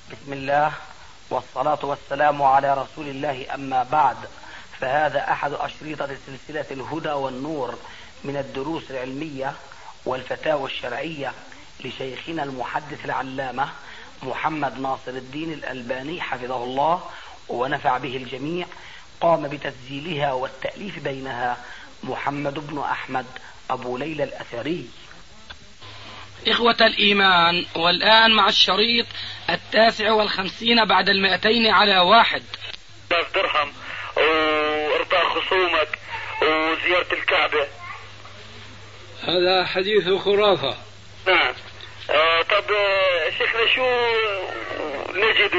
بسم الله والصلاة والسلام على رسول الله، أما بعد، فهذا أحد أشريطة سلسلة الهدى والنور من الدروس العلمية والفتاوى الشرعية لشيخنا المحدث العلامة محمد ناصر الدين الألباني حفظه الله ونفع به الجميع. قام بتسجيلها والتأليف بينها محمد بن أحمد أبو ليلى الأثري. إخوة الإيمان، والآن مع الشريط 59 بعد 200 على 1. درهم وارضاء خصومك وزيارة الكعبة. هذا حديث خرافة. نعم. طب شيخنا شو نجد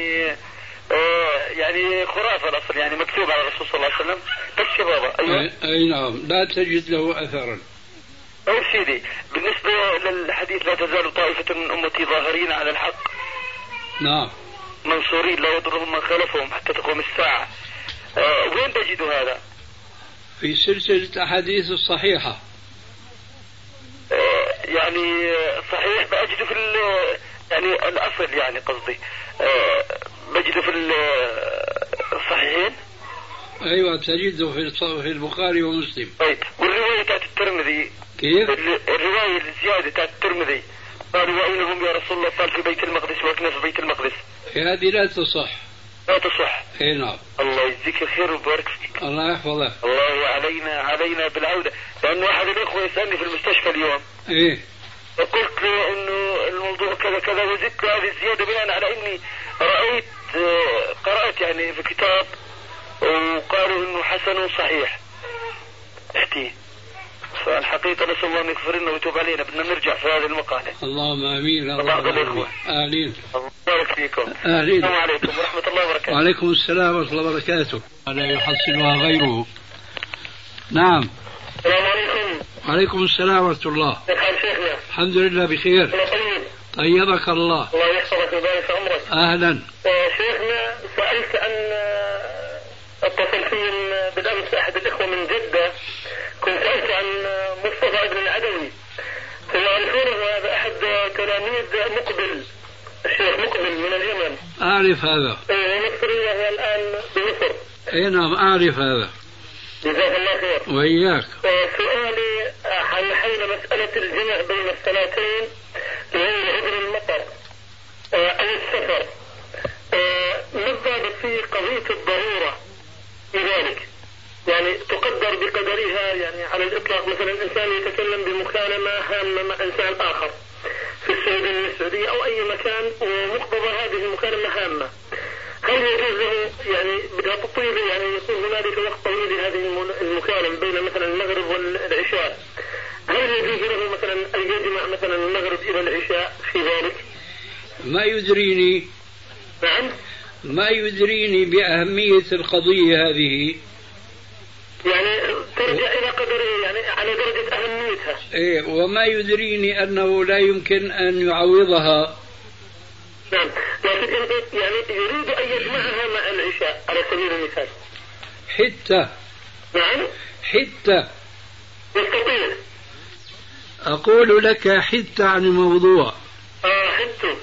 يعني خرافة الأصل، يعني مكتوب على الرسول صلى الله عليه وسلم بس بابا. أيوة. أي نعم، لا تجد له أثرا. أول سيدي، بالنسبة للحديث لا تزال طائفة من أمتي ظاهرين على الحق نعم منصورين لا يضرهم من خلفهم حتى تقوم الساعة، وين تجد هذا؟ في سلسلة أحاديث الصحيحة. يعني صحيح بأجده في يعني الأصل، يعني قصدي بجده في الصحيحين. أيوة تجده في البخاري ومسلم. طيب، والرواية تاعت الترمذي كيف؟ الرواية الزيادة تاعت الترمذي قالوا وأينهم يا رسول الله؟ قال في بيت المقدس وأكنا في بيت المقدس. هذه لا تصح. لا تصح. اي نعم. الله يجزيك الخير ويبارك فيك. الله يحفظك. الله علينا بالعودة، لأنه أحد الأخوة يسألني في المستشفى اليوم. إيه. وقلت له إنه الموضوع كذا كذا، وزدت هذه الزيادة بناء على إني قرأت يعني في كتاب وقالوا إنه حسن وصحيح. احكي. فالحقيقة نسأل الله أن يغفر لنا ويتوب علينا، بدنا نرجع في هذه المقالة. اللهم آمين. بعض الإخوة. آمين. الله يبارك فيكم. آمين. السلام عليكم ورحمة الله وبركاته. وعليكم السلام ورحمة الله وبركاته. لا يحصلها غيره. نعم. السلام عليكم. وعليكم السلام ورحمة الله. كيف حال شيخنا؟ الحمد لله بخير. طيبك الله. الله يحفظك ويبارك في عمرك. أهلا. شيخنا، سألت عن اتصل في بالأمس أحد الإخوة من جدة، كنت سألت عن مصطفى ابن العدوي، تعرفونه؟ هذا أحد تلاميذ مقبل، الشيخ مقبل من اليمن. أعرف هذا. مصري وهو الآن بمصر. أي نعم أعرف هذا. جزاك الله خير. وإياك. سؤالي حول مسألة الجمع بين الصلاتين غير عذر المطر أو السفر، ما الضابط في قضية الضرورة في ذلك؟ يعني تقدر بقدرها، يعني على الإطلاق مثلا إنسان يتكلم بمكالمة هامة مع إنسان آخر في السعودية أو أي مكان، ومقتضى هذه المكالمة هامة، هل يجوز له يعني بدها تطويل، يعني يكون هنالك وقت طويل لهذه المكالمة بين مثلا المغرب والعشاء، هل يجوز له مثلا أن يجمع مثلا المغرب إلى العشاء في ذلك؟ ما يدريني. نعم. ما يدريني بأهمية القضية هذه. يعني ترجع إلى قدره، يعني على درجة أهميتها. إيه، وما يدريني أنه لا يمكن أن يعوضها. نعم، لكن يعني يريد أن يجمعها مع العشاء على سبيل المثال. حتى. نعم. حتى. يستطيع. أقول لك حتى عن الموضوع. حتى.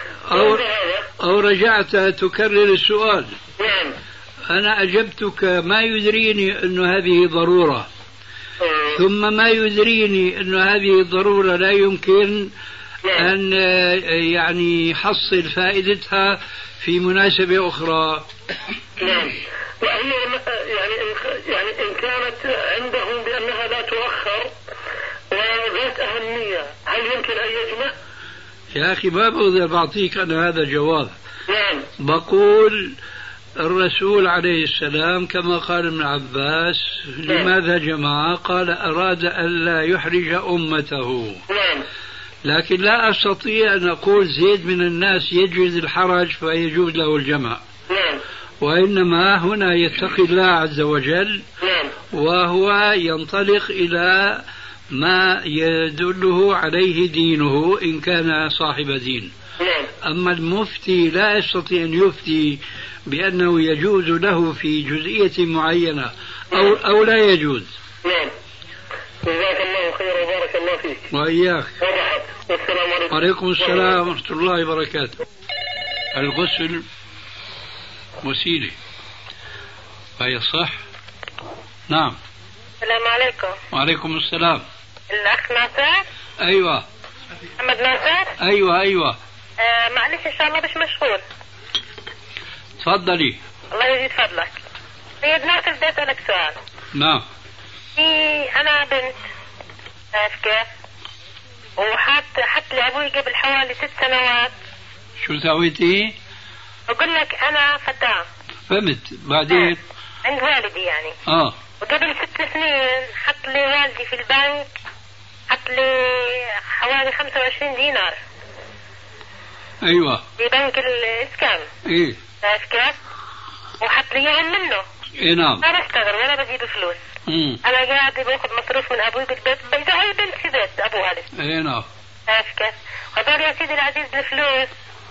أو رجعت تكرر السؤال. نعم. أنا أجبتك ما يدريني أن هذه ضرورة، ثم ما يدريني أن هذه الضرورة لا يمكن أن يعني يحصل فائدتها في مناسبة أخرى. نعم. يعني إن كانت عندهم بأنها لا تؤخر وذات أهمية، هل يمكن أن يجمع؟ يا أخي ما بقدر بعطيك أنا هذا جواب. نعم. بقول الرسول عليه السلام كما قال ابن عباس لماذا جمع؟ قال أراد أن لا يحرج أمته. نعم. لكن لا أستطيع أن أقول زيد من الناس يجوز الحرج فيجوز له الجمع. نعم. وإنما هنا يتقي الله عز وجل. نعم. وهو ينطلق إلى ما يدله عليه دينه إن كان صاحب دين. نعم. أما المفتي لا يستطيع أن يفتي بأنه يجوز له في جزئية معينة أو لا يجوز. نعم. جزاك الله خير وبارك الله فيك. وإياك. وضحت. والسلام عليكم. وعليكم السلام ورحمة الله وبركاته. الغسل وسيلة، فهي صح. نعم. السلام عليكم. وعليكم السلام. الأخ ناصر؟ أيوة. محمد ناصر؟ أيوة. معلش إن شاء الله مش مشغول. تفضلي. الله يزيد فضلك. سيد ناصر بدي أسألك سؤال. نعم. أنا بنت، عارف كيف؟ حط لي أبوي قبل حوالي 6 سنوات. شو سويتي؟ بقول لك أنا فتاة. فهمت. بعدين؟ عند والدي يعني. وقبل 6 سنين حط لي والدي في البنك، حط لي حوالي 25 دينار. أيوة. في بنك الإسكان. إيه. عارف كيف؟ وحط لي إياهم منه. إيه نعم. ما بشتغل ولا بجيب فلوس. أنا قاعدة باخذ مصروف من أبوي بالبيت، زي أي بنت في بيت أبوها لسه. إيه نعم. عارف كيف؟ هذول يا سيدي العزيز الفلوس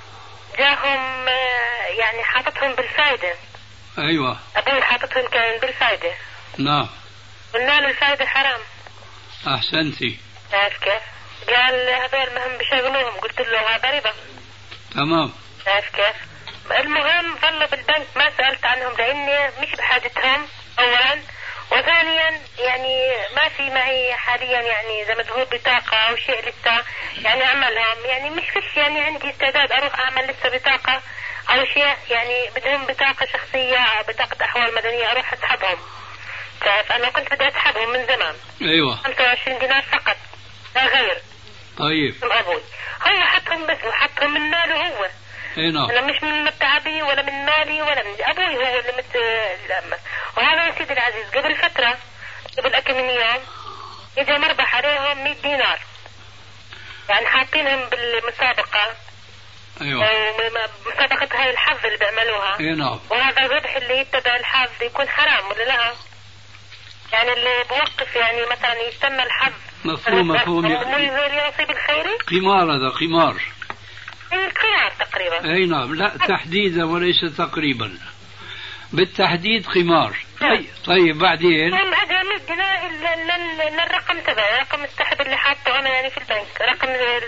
جاهم يعني حاطتهم بالفايدة. أيوة. أبوي حاطتهم كان بالفايدة. نعم. قلنا له الفايدة حرام. أحسنتي. عارف كيف؟ قال هذول مهم بشغلوهم، قلت له هذا ربا. تمام. عارف كيف؟ المهم ظلوا بالبنك، ما سألت عنهم لأني مش بحاجتهم أولا، وثانيا يعني ما في معي حاليا يعني زي ما تقول بطاقة أو شيء لسه يعني أعملهم، يعني مش فيش يعني عندي استعداد أروح أعمل لسه بطاقة أو شيء، يعني بدهم بطاقة شخصية، بطاقة أحوال مدنية أروح أسحبهم. فأنا كنت بدي أسحبهم من زمان. أيوة. 25 دينار فقط لا غير. طيب. من أبوي هو حطهم، بس وحطهم من ماله هو. نعم. أنا مش من متعبي ولا من مالي ولا من أبوي، هو اللي وهذا يا سيدي العزيز قبل فترة، قبل كم من يوم إجا مربح عليهم 100 دينار، يعني حاطينهم بالمسابقة. أيوة. مسابقة هاي الحظ اللي بيعملوها. نعم. وهذا الربح اللي يتبع الحظ يكون حرام ولا لا؟ يعني اللي بوقف يعني مثلا يستنى الحظ. مفهوم. يصيب الخيري. قمار، هذا قمار. قمار تقريبا. أي نعم. لا تحديدا وليس تقريبا، بالتحديد قمار. طيب بعدين هذا مدنا الرقم تبعي، رقم السحب اللي حاطه أنا يعني في البنك، رقم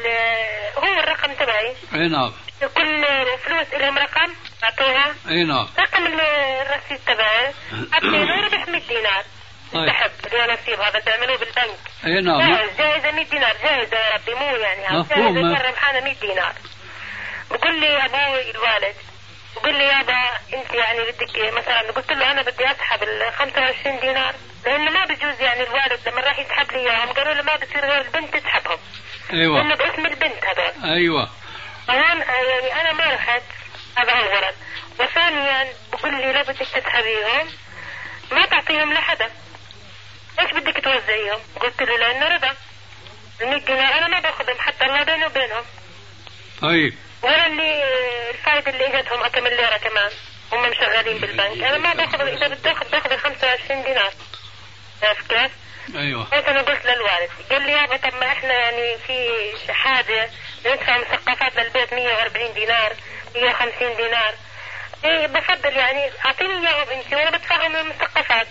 هو الرقم تبعي. أي نعم. كل فلوس لهم رقم أعطوها. أي نعم. رقم الرصيد تبعي أعطيني ربح 100 دينار. سحب اللي نصيب هذا بيعملوه بالبنك. أي نعم. جائزة 100 دينار، جائزة يا ربي مو يعني مفهوم. جائزة ربحانة 100 دينار. بقول لي أبوي الوالد، بقول لي يابا أنت يعني بدك مثلا، قلت له أنا بدي أسحب ال 25 دينار لأنه ما بجوز، يعني الوالد لما راح يسحب لي إياهم قالوا له ما بصير غير البنت تسحبهم. أيوة. لأنه باسم البنت هذول. أيوة. الآن يعني أنا ما رحت، هذا أولا. وثانيا بقول لي لو بدك تسحبيهم ما تعطيهم لحدا، إيش بدك توزعيهم؟ قلت له لأنه ربا. 100 دينار أنا ما باخذهم حتى الله بيني وبينهم. طيب. ولا اللي الفائدة اللي اجتهم كم ليرة كمان هم مشغلين بالبنك، انا ما باخذ، اذا بدي باخذ 25 دينار. عارف كيف؟ ايوه. انا قلت للوالد، قال لي يابا طب ما احنا يعني في حاجة ندفع مثقفات للبيت 140 دينار 150 دينار، ايه بفضل يعني اعطيني اياهم انت وانا بدفعهم المثقفات.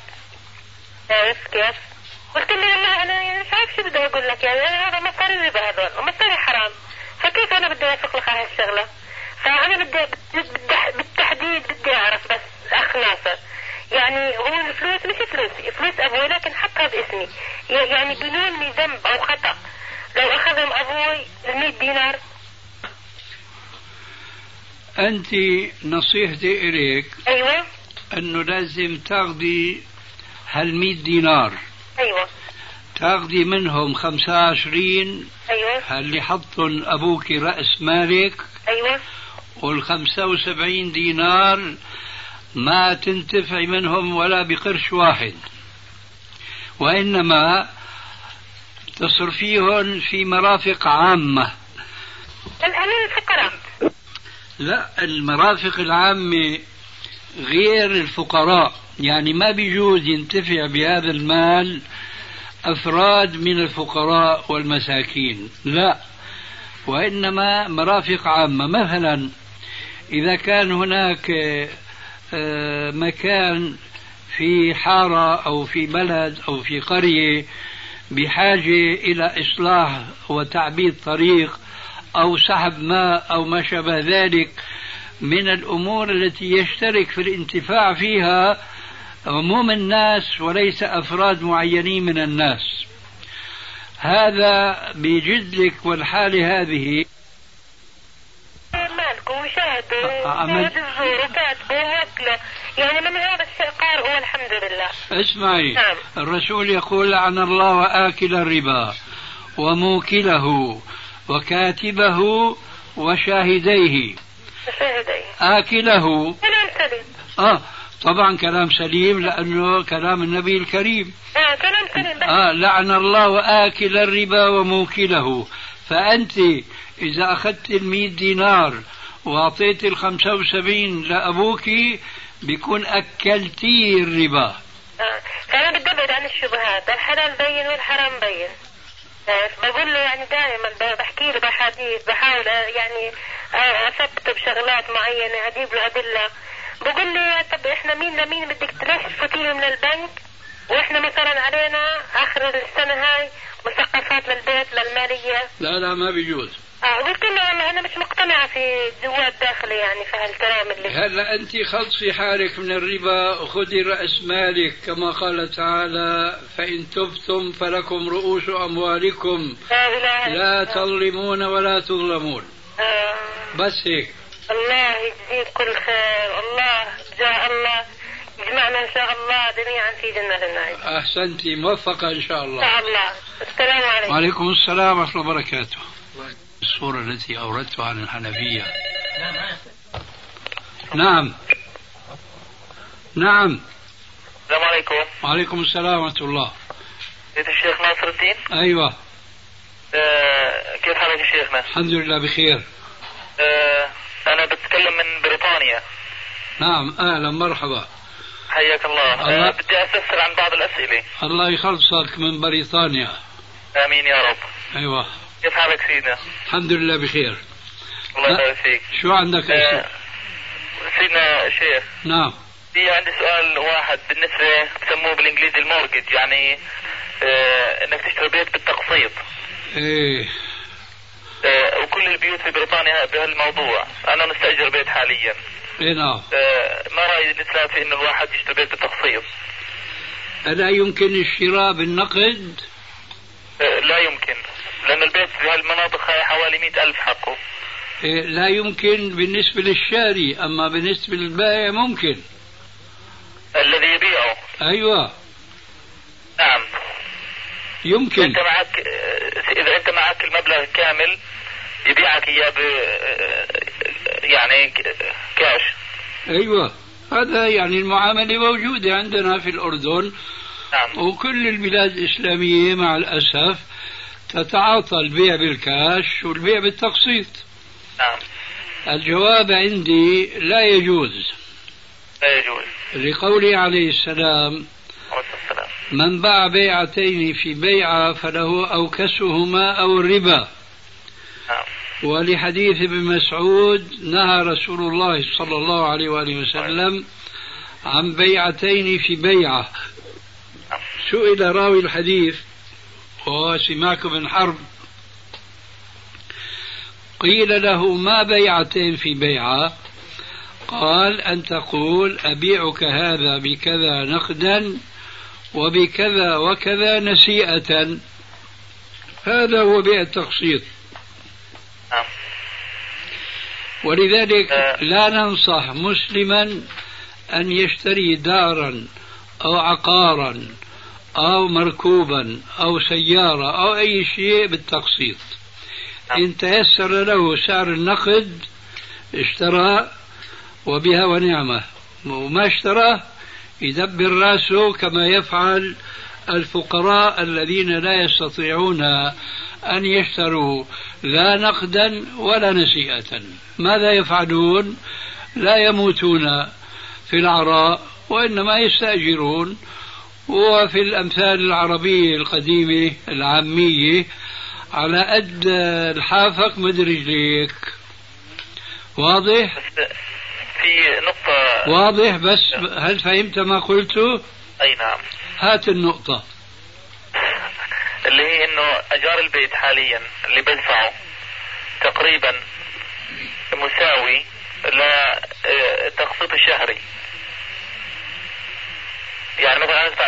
عارف كيف؟ قلت له والله انا يعني مش عارف شو بدي اقول لك، يعني انا هذا مصاري ربا هذول ومصاري حرام، فكيف أنا بدي أوافق لك على هالشغلة؟ فأنا بالتحديد بدي أعرف بس أخ ناصر، يعني هو الفلوس مش فلوس أبوي لكن حطها باسمي، يعني بدون ذنب أو خطأ لو أخذهم أبوي 100 دينار. أنت نصيحتي إليك أيوة أنه لازم تاخذي 100 دينار. أيوة. تاخذي منهم 25. أيوة. اللي حطن أبوك رأس مالك. أيوة. وال75 دينار ما تنتفعي منهم ولا بقرش واحد، وإنما تصرفيهم في مرافق عامة. الفقراء. لا، المرافق العامة غير الفقراء، يعني ما بيجوز ينتفع بهذا المال أفراد من الفقراء والمساكين، لا، وإنما مرافق عامة. مثلا إذا كان هناك مكان في حارة أو في بلد أو في قرية بحاجة إلى إصلاح وتعبيد طريق أو سحب ماء أو ما شابه ذلك من الأمور التي يشترك في الانتفاع فيها عموم الناس وليس أفراد معينين من الناس. هذا بيجد لك والحالة هذه مالكم وشاهدوا الزور وكاتبوا وأكله، يعني من هذا الشيء قارئوا والحمد لله. اسمعي، الرسول يقول لعن الله آكل الربا وموكله وكاتبه وشاهديه. آكله كلام سليم. طبعا كلام سليم لأنه كلام النبي الكريم. كلام سليم. لعن الله آكل الربا وموكله. فأنت إذا أخذت 100 دينار وأعطيت 75 لأبوك بيكون أكلتي الربا. فأنا بدي أبعد عن الشبهات، الحلال بين والحرام بين. بقول له يعني دائما بحكي له بحديث، بحاول يعني أثبته بشغلات معينة، أجيب له أدلة. بقول لي طب إحنا مين بدك تفوتيه من البنك وإحنا مثلا علينا آخر السنة هاي مسقفات للبيت للمالية؟ لا ما بيجوز. قلت له والله أنا مش مقتنعة في جوات داخلي يعني في هالكلام اللي هلا أنت خلصي حالك من الربا وخذي رأس مالك كما قال تعالى فإن تبتم فلكم رؤوس أموالكم لا تظلمون ولا تظلمون. بس هيك. الله يجزيك كل خير. الله جاء الله يجمعنا إن شاء الله جميعا في جنة النعيم. أحسنتي، موفقة إن شاء الله. إن شاء الله. السلام عليكم. وعليكم السلام ورحمة الله وبركاته. الصورة التي أوردتها عن الحنفية. نعم. السلام عليكم. وعليكم السلام ورحمة الله. سيد الشيخ ناصر الدين. أيوة. كيف حالك يا شيخنا؟ الحمد لله بخير. أنا بتكلم من بريطانيا. نعم أهلا مرحبا. حياك الله. بدي أستفسر عن بعض الأسئلة. الله يخلصك من بريطانيا. آمين يا رب. أيوة. كيف حالك سيدنا؟ الحمد لله بخير. الله يبارك فيك. شو عندك أسئلة؟ سيدنا الشيخ. نعم. في عندي سؤال واحد بالنسبة بسموه بالإنجليزي المورجج، يعني إنك تشتري بيت بالتقسيط. إيه. وكل البيوت في بريطانيا بهالموضوع. أنا مستأجر بيت حاليا. إيه نعم. ما رأي الإسلام في إنه الواحد يشتري بيت بالتقسيط؟ ألا يمكن الشراء بالنقد؟ لا يمكن، لأن البيت في هالمناطق حوالي 100,000 حقه. لا يمكن بالنسبة للشاري، أما بالنسبة للبائع ممكن. الذي يبيعه. أيوة. نعم. يمكن. إذا أنت معك المبلغ كامل يبيعك إياه يعني كاش. أيوة، هذا يعني المعاملة موجودة عندنا في الأردن. نعم. وكل البلاد الإسلامية مع الأسف تتعاطى البيع بالكاش والبيع بالتقسيط. نعم. الجواب عندي لا يجوز. لا يجوز. لقوله عليه السلام من باع بيعتين في بيعة فله أوكسهما أو الربا. نعم. ولحديث ابن مسعود نهى رسول الله صلى الله عليه وآله وسلم عن بيعتين في بيعة. سئل راوي الحديث وهو سماك بن حرب قيل له ما بيعتين في بيعة؟ قال أن تقول أبيعك هذا بكذا نقدا وبكذا وكذا نسيئة. هذا هو بيع التقسيط. ولذلك لا ننصح مسلما أن يشتري دارا أو عقارا أو مركوبا أو سيارة أو أي شيء بالتقسيط. إن تيسر له سعر النقد اشترى وبها ونعمة، وما اشترى يدبر راسه كما يفعل الفقراء الذين لا يستطيعون أن يشتروا لا نقدا ولا نسيئة. ماذا يفعلون؟ لا يموتون في العراء وإنما يستأجرون. وفي الأمثال العربية القديمة العامية على قد الحافك مد رجليك. واضح؟ في نقطة واضح، بس هل فهمت ما قلته؟ أي نعم. هات النقطة اللي هي إنه أجار البيت حاليا اللي بدفعه تقريبا مساوي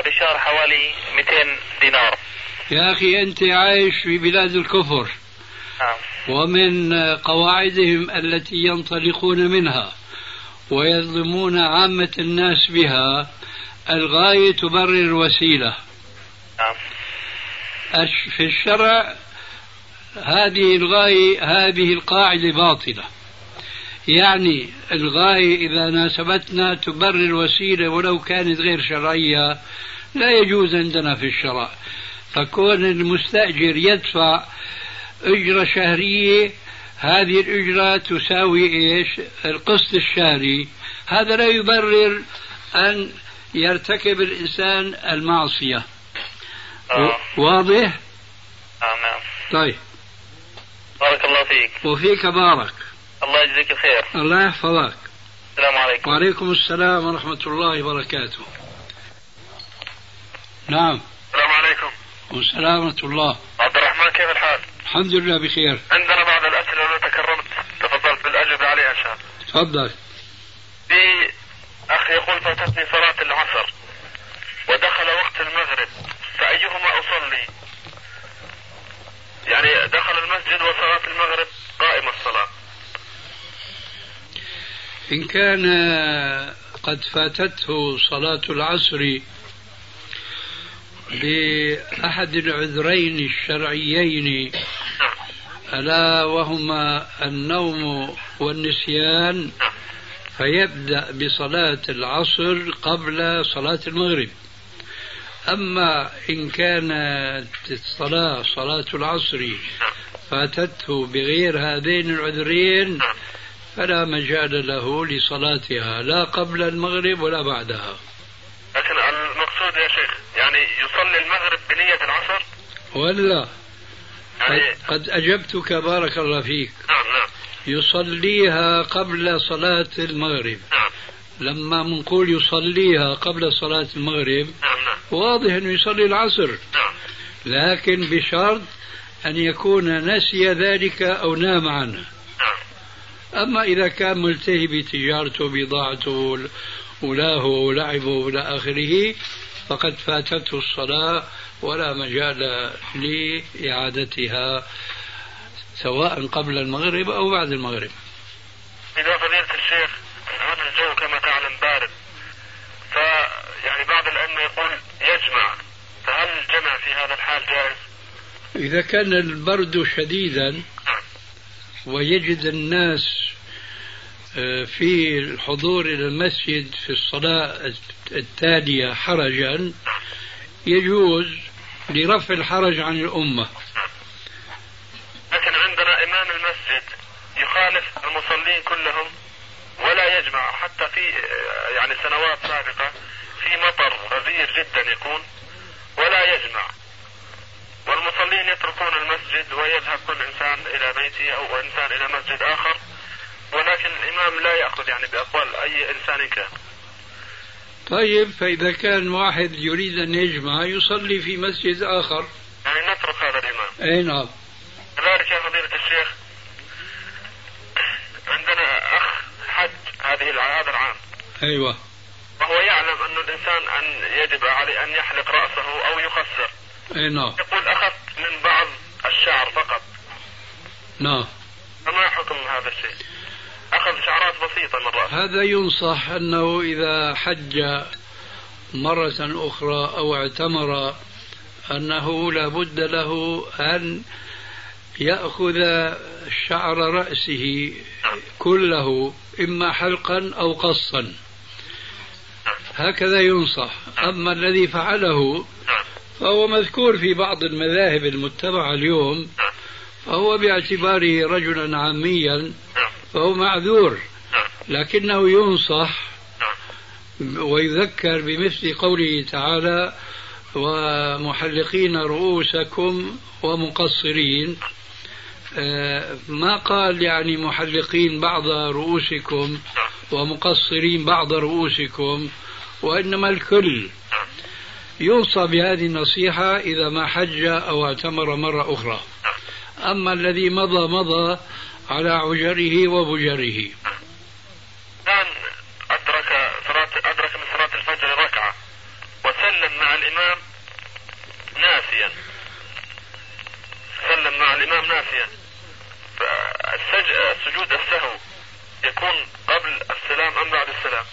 بشهر حوالي 200 دينار. يا أخي أنت عايش في بلاد الكفر. ومن قواعدهم التي ينطلقون منها ويظلمون عامة الناس بها الغاية تبرر الوسيلة. في الشرع هذه الغاية، هذه القاعدة باطلة. يعني الغاية إذا ناسبتنا تبرر الوسيلة ولو كانت غير شرعية لا يجوز عندنا في الشرع. فكون المستأجر يدفع أجرة شهرية، هذه الأجرة تساوي إيش؟ القسط الشهري، هذا لا يبرر أن يرتكب الإنسان المعصية. واضح؟ نعم. طيب، بارك الله فيك. وفيك بارك. الله يجزيك الخير. الله يحفظك. السلام عليكم. وعليكم السلام ورحمة الله وبركاته. نعم. السلام عليكم. والسلام ورحمة الله. عبد الرحمن، كيف الحال؟ الحمد لله بخير. عندنا بعض الأسئلة لو تكرمت تفضلت بالأجوبة عليها إن شاء الله. تفضل. في أخ يقول فاتتني صلاة العصر ودخل وقت المغرب، فأيهما أصلي؟ يعني دخل المسجد وصلاة المغرب قائمة الصلاة. إن كان قد فاتته صلاة العصر بأحد العذرين الشرعيين ألا وهما النوم والنسيان، فيبدأ بصلاة العصر قبل صلاة المغرب. أما إن كانت صلاة العصر فاتته بغير هذين العذرين فلا مجال له لصلاتها لا قبل المغرب ولا بعدها. لكن المقصود يا شيخ يعني يصلي المغرب بنية العصر ولا يعني قد أجبتك بارك الله فيك. نعم. يصليها قبل صلاة المغرب. نعم. لما منقول يصليها قبل صلاة المغرب نعم. واضح أنه يصلي العصر. نعم. لكن بشرط أن يكون نسي ذلك أو نام عنه. نعم. أما إذا كان ملتهي بتجارته بضاعته ولاه ولعبه إلى آخره فقد فاتته الصلاة ولا مجال لإعادتها سواء قبل المغرب أو بعد المغرب. إذا فضيلة الشيخ هذا الجو كما تعلم بارد، فيعني بعض الأئمة يقول يجمع، فهل الجمع في هذا الحال جائز؟ إذا كان البرد شديدا ويجد الناس في الحضور إلى المسجد في الصلاة التالية حرجا يجوز لرفع الحرج عن الأمة. لكن عندنا إمام المسجد يخالف المصلين كلهم ولا يجمع، حتى في يعني سنوات سابقة في مطر غزير جدا يكون ولا يجمع، والمصلين يتركون المسجد ويذهب كل إنسان إلى بيته أو إنسان إلى مسجد آخر، ولكن الإمام لا يأخذ يعني بأقوال أي إنسان كان. طيب، فإذا كان واحد يريد أن يجمع يصلي في مسجد آخر، يعني نترك هذا الإمام. أي نعم. كذلك يا فضيلة الشيخ عندنا أخ حج هذا العام. أيوة. وهو يعلم أن الإنسان أن يجب عليه أن يحلق رأسه أو يقصر. أي نعم. يقول أخذت من بعض الشعر فقط. نعم. فما حكم هذا الشيء؟ أخذ شعرات بسيطة من رأسه. هذا ينصح أنه إذا حج مرة أخرى أو اعتمر أنه لا بد له أن يأخذ شعر رأسه كله إما حلقا أو قصا، هكذا ينصح. أما الذي فعله فهو مذكور في بعض المذاهب المتبعة اليوم، فهو باعتباره رجلا عاميا فهو معذور، لكنه ينصح ويذكر بمثل قوله تعالى ومحلقين رؤوسكم ومقصرين. ما قال يعني محلقين بعض رؤوسكم ومقصرين بعض رؤوسكم، وإنما الكل. يوصى بهذه النصيحة إذا ما حج أو اعتمر مرة أخرى. أما الذي مضى على عجره وبجره. الآن أدرك من صلاة الفجر ركعة وسلم مع السلام.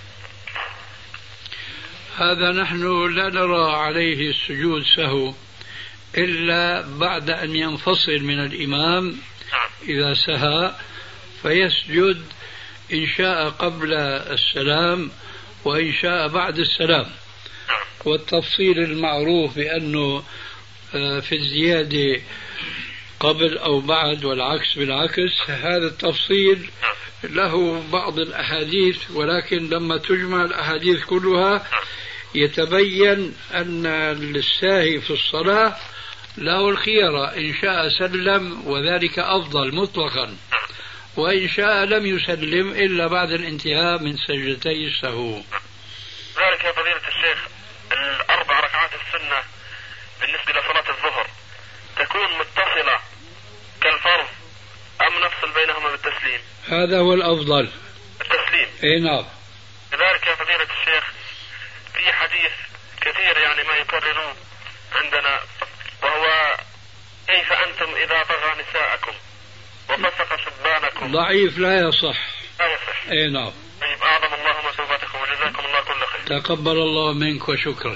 هذا نحن لا نرى عليه السجود سهو إلا بعد أن ينفصل من الإمام إذا سهى، فيسجد إن شاء قبل السلام وإن شاء بعد السلام. والتفصيل المعروف بأنه في الزيادة قبل أو بعد والعكس بالعكس، هذا التفصيل له بعض الأحاديث، ولكن لما تجمع الأحاديث كلها يتبين أن الساهي في الصلاة له الخيرة، إن شاء سلم وذلك أفضل مطلقا، وإن شاء لم يسلم إلا بعد الانتهاء من سجدتي السهو. ذلك يا فضيلة الشيخ الأربع ركعات السنة بالنسبة لصلاة الظهر تكون متصلة كالفرض أم نفصل بينهما بالتسليم؟ هذا هو الأفضل، التسليم. إيه نعم. لذلك يا فضيلة الشيخ في حديث كثير يعني ما يكررون عندنا، وهو كيف أنتم إذا طغى نساءكم وفسق شبانكم. ضعيف لا يصح. لا يصح. إيه نعم. طيب أعظم الله مثوبتكم وجزاكم الله كل خير. تقبل الله منك وشكرا.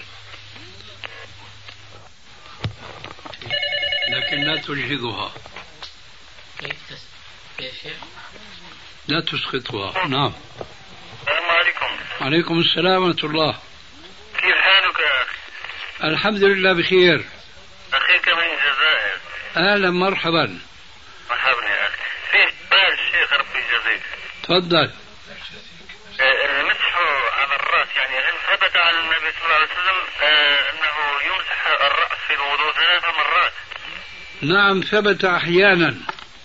لكن لا تجهضها، لا تسقطها. نعم. السلام عليكم. وعليكم السلام ورحمة الله. كيف حالك يا أخي؟ الحمد لله بخير. أخيك من الجزائر. أهلا مرحبا. مرحبا يا أخي. في سؤال الشيخ ربي يجزيك. تفضل. المسح على الرأس يعني هل ثبت عن النبي صلى الله عليه وسلم أنه يمسح الرأس في الوضوء 3 مرات؟ نعم ثبت أحيانا.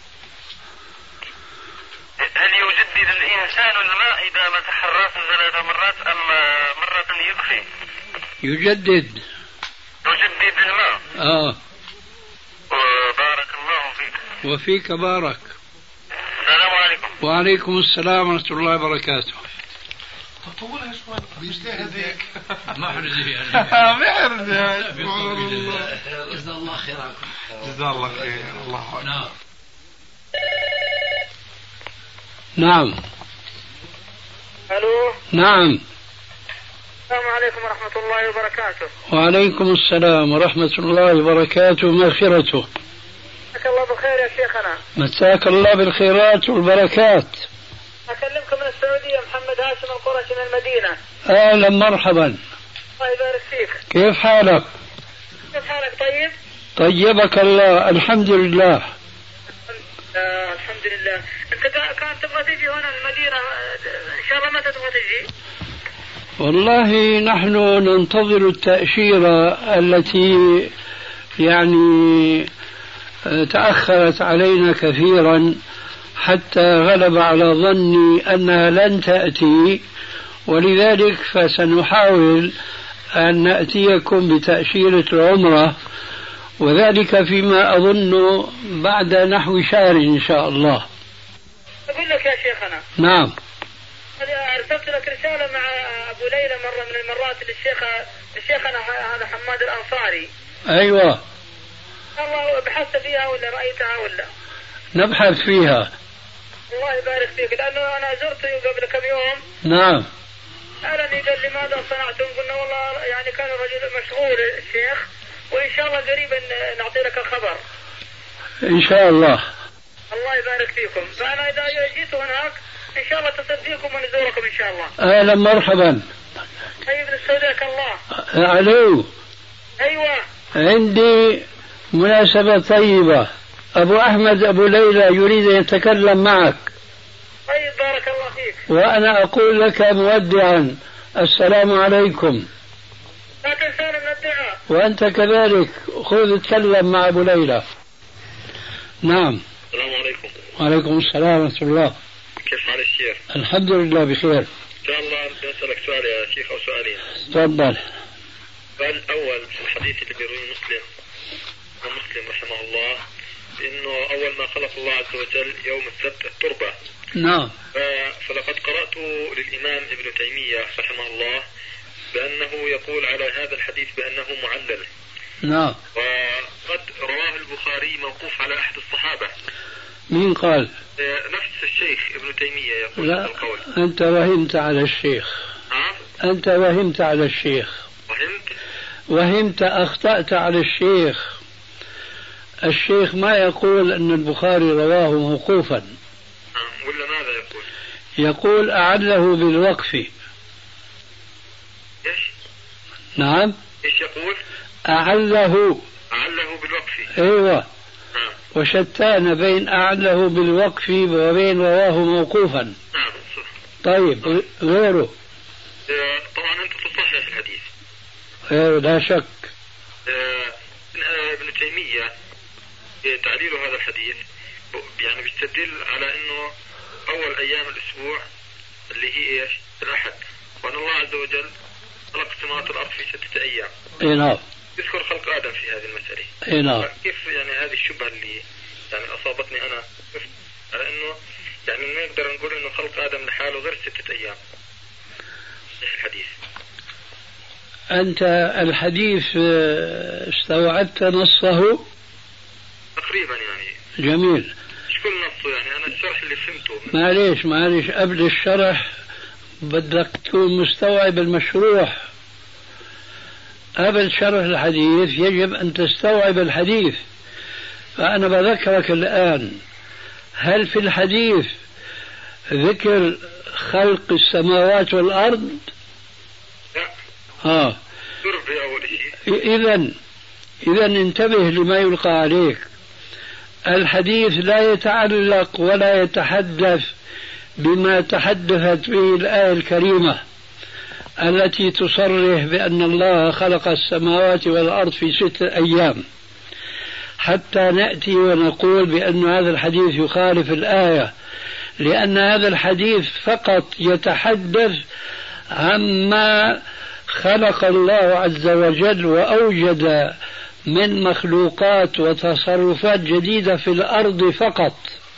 هل يجدد الإنسان الماء إذا مسح الرأس 3 مرات أم مرة يكفي؟ يجدد الماء. بارك الله فيك. وفيك بارك. السلام عليكم. وعليكم السلام ورحمة الله وبركاته. طولها شوي بيجتهد هيك. ما حرزي جزا الله خير عنكم. جزا الله خير. الله. نعم. نعم. ألو. نعم. السلام عليكم ورحمة الله وبركاته. وعليكم السلام ورحمة الله وبركاته مغفرته. مساك الله بالخير يا شيخنا. مساك الله بالخيرات والبركات. أكلمكم من السعودية، محمد هاشم القرشي من المدينة. أهلا مرحبا. الله يبارك فيك. كيف حالك؟ كيف حالك؟ طيب؟ طيبك الله الحمد لله. الحمد لله. أنت كنت تبغى تجي هنا المدينة إن شاء الله متى تبغى تجي؟ والله نحن ننتظر التأشيرة التي يعني تأخرت علينا كثيرا حتى غلب على ظني أنها لن تأتي، ولذلك فسنحاول أن نأتيكم بتأشيرة العمرة، وذلك فيما أظن بعد نحو شهر إن شاء الله. أقول لك يا شيخنا. نعم. أرسلت لك رسالة مع أبو ليلى مرة من المرات للشيخنا هذا حماد الأنصاري. أيوة. الله بحثت فيها ولا رأيتها ولا؟ نبحث فيها. الله يبارك فيك، لأنه أنا زرته قبل كم يوم. نعم. سألني قال لي ماذا صنعتم؟ قلنا والله يعني كان الرجل مشغول الشيخ، وإن شاء الله قريبا نعطي لك الخبر. إن شاء الله. الله يبارك فيكم. فأنا إذا جيت هناك إن شاء الله اتصل بكم ونزوركم إن شاء الله. أهلا مرحبا. طيب نستودعك الله. ألو. أيوة. عندي مناسبة طيبة، أبو أحمد أبو ليلى يريد أن يتكلم معك. طيب بارك الله فيك. وأنا أقول لك مودعا السلام عليكم. لا تنسانا من الدعاء. وأنت كذلك خذ اتكلم مع أبو ليلى. نعم. السلام عليكم. وعليكم السلام ورحمة الله. كيف حال الشيخ؟ الحمد لله بخير. إن شاء الله بدي أسألك سؤال يا شيخ أو سؤالين. تفضل. السؤال الأول في الحديث اللي بيرويه مسلم رحمه الله، إنه أول ما خلق الله عز وجل يوم السبت التربة. نعم. فلقد قرأت للإمام ابن تيمية رحمه الله بأنه يقول على هذا الحديث بأنه معلل. نعم. وقد رواه البخاري موقوف على أحد الصحابة. مين قال؟ نفس الشيخ ابن تيمية يقول لا القول. أنت وهمت على الشيخ. أنت وهمت على الشيخ. وهمت أخطأت على الشيخ. الشيخ ما يقول أن البخاري رواه موقوفا. ولا ماذا يقول؟ يقول أعله بالوقف. إيش؟ نعم. إيش يقول؟ أعله بالوقف. أيوة. وشتان بين أعله بالوقف وبين رواه موقوفا. طيب غيره؟ طبعا أنت تصحح الحديث. لا شك. ابن تيمية تعليل هذا الحديث يعني بيستدل على أنه أول أيام الأسبوع اللي هي إيش؟ الأحد، وأن الله عز وجل خلق السماوات والأرض في 6 أيام. إيه نعم. يذكر خلق آدم في هذه المسألة. إيه نعم. كيف يعني هذه الشبهة اللي يعني أصابتني أنا على أنه يعني ما نقدر نقول أنه خلق آدم لحاله غير 6 أيام. إيش الحديث؟ أنت الحديث استوعبت نصه؟ تقريبا يعني. جميل. مش كل نصه يعني، أنا الشرح اللي فهمته. معليش قبل الشرح بدك تكون مستوعب المشروح. قبل شرح الحديث يجب أن تستوعب الحديث. فأنا بذكرك الآن، هل في الحديث ذكر خلق السماوات والأرض؟ لا. إذا انتبه لما يلقى عليك. الحديث لا يتعلق ولا يتحدث بما تحدثت به الآية الكريمة التي تصرح بأن الله خلق السماوات والأرض في 6 أيام، حتى نأتي ونقول بأن هذا الحديث يخالف الآية، لأن هذا الحديث فقط يتحدث عما خلق الله عز وجل وأوجد من مخلوقات وتصرفات جديدة في الأرض فقط.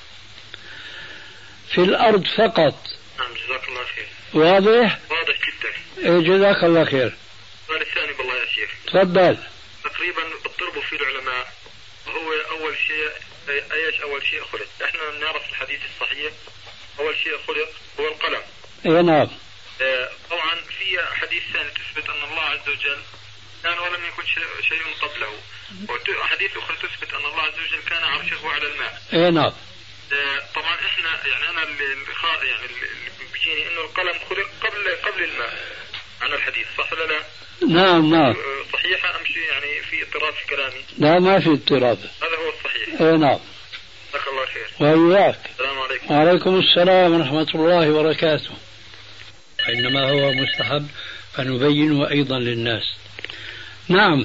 في الأرض فقط. جزاك الله خير. واضح جدا. جزاك الله خير. السؤال الثاني بالله يا شيخ. تفضل. تقريبا بيضطربوا فيه العلماء، وهو أول شيء أيش أول شيء خلق؟ إحنا بنعرف الحديث الصحيح أول شيء خلق هو القلم. إيه نعم. طبعا في حديث ثاني تثبت أن الله عز وجل كان ولم يكن شيء قبله، وحديث أخرى تثبت أن الله عز وجل كان عرشه على الماء. إيه نعم. طبعا إحنا يعني أنا اللي بيجيني إنه القلم خلق قبل الماء عن الحديث، صح ولا لا؟ نعم. صحيحة أم شيء يعني في اضطراب في كلامي؟ لا ما في اضطراب. هذا هو الصحيح. إيه نعم. جزاك الله خير. وإياك. السلام عليكم. وعليكم السلام ورحمة الله وبركاته. إنما هو مستحب فنبينه أيضا للناس. نعم.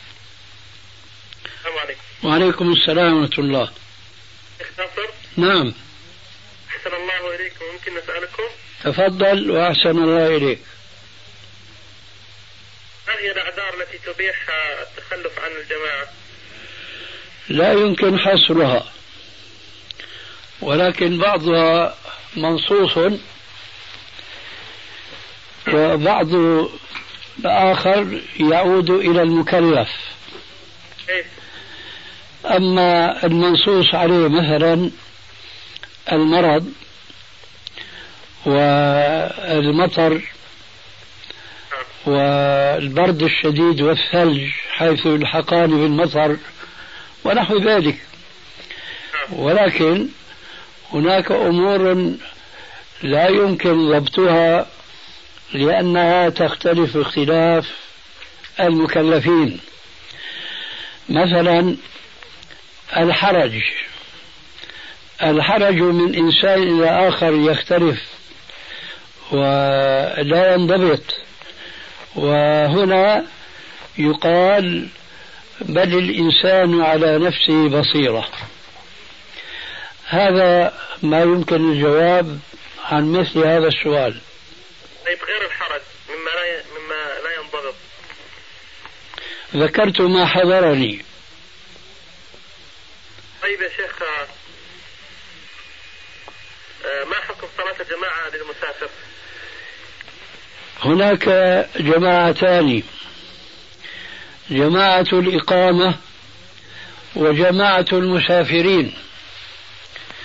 السلام عليكم. وعليكم السلام ورحمة الله. اختصر. نعم. أحسن الله إليكم، ممكن نسألكم؟ تفضل وأحسن الله إليك. ما هي الأعذار التي تبيح التخلف عن الجماعة؟ لا يمكن حصرها، ولكن بعضها منصوص وبعض الآخر يعود إلى المكلف. أما المنصوص عليه مثلا المرض والمطر والبرد الشديد والثلج حيث يلحقان بالمطر ونحو ذلك، ولكن هناك أمور لا يمكن ضبطها لأنها تختلف اختلاف المكلفين. مثلا الحرج من إنسان إلى آخر يختلف ولا ينضبط، وهنا يقال بل الإنسان على نفسه بصيرة. هذا ما يمكن الجواب عن مثل هذا السؤال. طيب غير الحرج مما لا ينضبط؟ ذكرت ما حضرني. طيب يا شيخ، ما حكم صلاة الجماعة للمسافر؟ هناك جماعتان، جماعة الإقامة وجماعة المسافرين.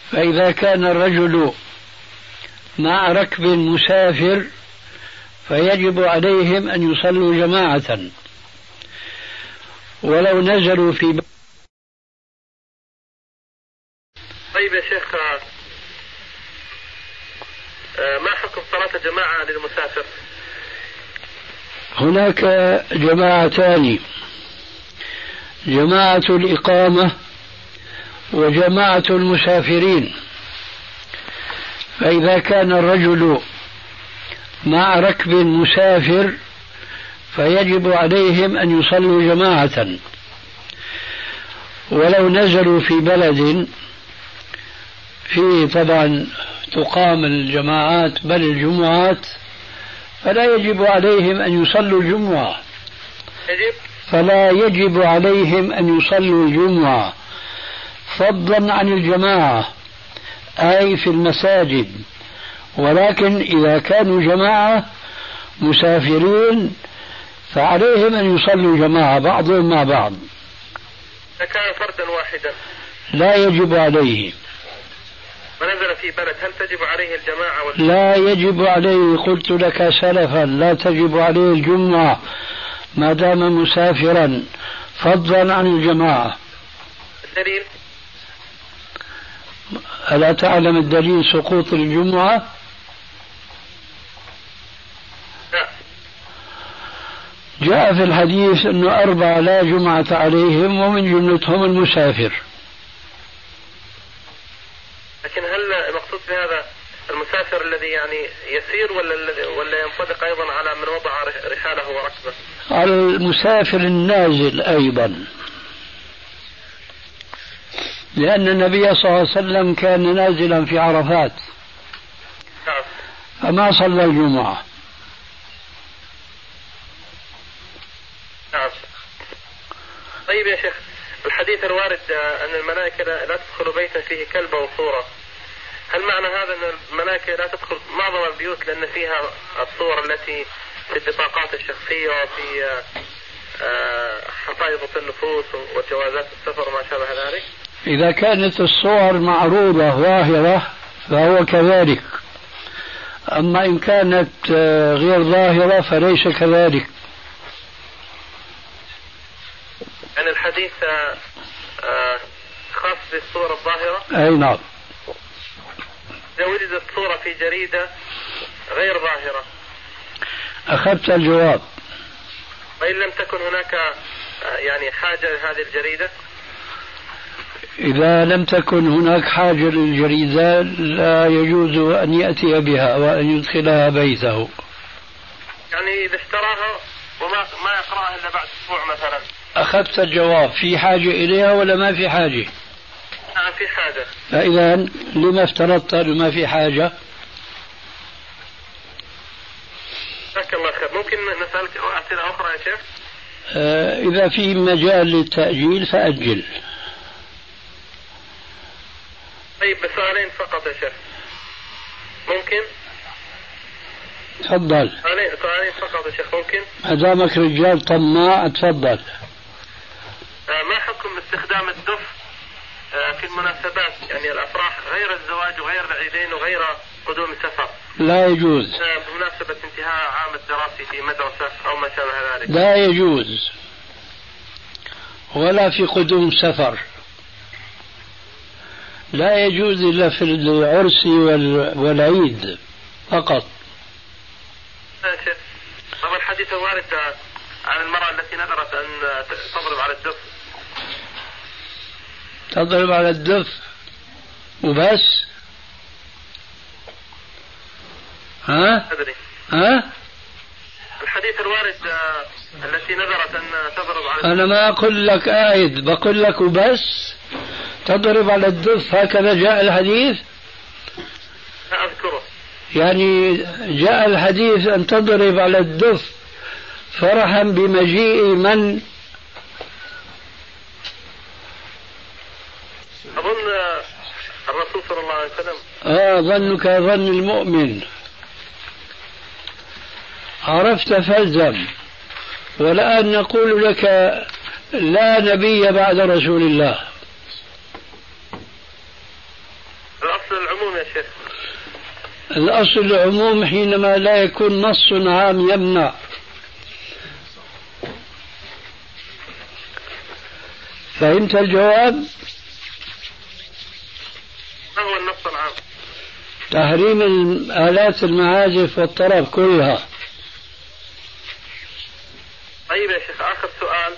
فإذا كان الرجل مع ركب مسافر فيجب عليهم أن يصلوا جماعة ولو نزلوا في. طيب يا شيخ، ما حكم صلاة الجماعة للمسافر؟ هناك جماعتان: جماعة الإقامة وجماعة المسافرين. فإذا كان الرجل مع ركب مسافر فيجب عليهم أن يصلوا جماعة ولو نزلوا في بلد فيه طبعا تقام الجماعات بل الجمعات فلا يجب عليهم أن يصلوا الجمعة، فلا يجب عليهم أن يصلوا الجمعة فضلا عن الجماعة أي في المساجد. ولكن إذا كانوا جماعة مسافرين فعليهم أن يصلوا جماعة بعضهم مع بعض. إذا كان فردا واحدا لا يجب عليه. ونزل في بلد هل تجب عليه الجماعة لا يجب عليه. قلت لك سلفا لا تجب عليه الجمعة ما دام مسافرا فضلا عن الجماعة. الدليل؟ ألا تعلم الدليل سقوط الجمعة؟ لا. جاء في الحديث أنه 4 لا جمعة عليهم ومن جملتهم المسافر. لكن هل المقصود بهذا المسافر الذي يعني يسير ولا ينطبق أيضا على من وضع رحاله وركبه؟ على المسافر النازل أيضا، لأن النبي صلى الله عليه وسلم كان نازلا في عرفات فما صلى الجمعة. نعم. طيب يا شيخ، الحديث الوارد أن الملائكة لا تدخل بيتا فيه كلب أو صورة، هل معنى هذا أن الملائكة لا تدخل معظم البيوت لأن فيها الصور التي في البطاقات الشخصية وفي حفاظة النفوس وجوازات السفر وما شابه ذلك؟ إذا كانت الصور معروضة ظاهرة فهو كذلك، أما إن كانت غير ظاهرة فليس كذلك. يعني الحديث خاص بالصورة الظاهرة؟ أي نعم. إذا وجدت صورة في جريدة غير ظاهرة أخذت الجواب. وإن لم تكن هناك يعني حاجة لهذه الجريدة؟ إذا لم تكن هناك حاجة للجريدة لا يجوز أن يأتي بها وأن يدخلها بيته. يعني إذا اشتراها وما يقرأها إلا بعد أسبوع مثلا. أخذت الجواب. في حاجة إليها ولا ما في حاجة؟ نعم في حاجة. فإذا لما افترضت أنه ما في حاجة؟ جزاك الله خير. ممكن نسألك أسئلة أخرى يا شيخ؟ إذا في مجال للتأجيل فأجل. طيب بسؤالين فقط يا شيخ ممكن؟ تفضل. سؤالين فقط يا شيخ ممكن؟ ما دامك رجال طماع تفضل. ما حكم استخدام الدف في المناسبات يعني الأفراح غير الزواج وغير العيدين وغير قدوم سفر؟ لا يجوز. بمناسبة انتهاء عام الدراسي في مدرسة أو ما شابه ذلك. لا يجوز ولا في قدوم سفر. لا يجوز إلا في العرس والعيد فقط. طب الحديث الوارد عن المرأة التي نذرت أن تضرب على الدف. تضرب على الدف وبس؟ ها؟ أدري. ها؟ الحديث الوارد التي نذرت أن تضرب على الدف. أنا ما أقول لك آيد، بقول لك وبس تضرب على الدف، هكذا جاء الحديث؟ لا أذكره. يعني جاء الحديث أن تضرب على الدف فرحا بمجيء من؟ أظن الرسول صلى الله عليه وسلم. ظنك ظن المؤمن. عرفت فالزم. والآن نقول لك لا نبي بعد رسول الله. الأصل العموم حينما لا يكون نص عام يمنع. فهمت الجواب؟ ما هو النص العام؟ تحريم الآلات المعازف والطرب كلها. طيب يا شيخ، آخر سؤال.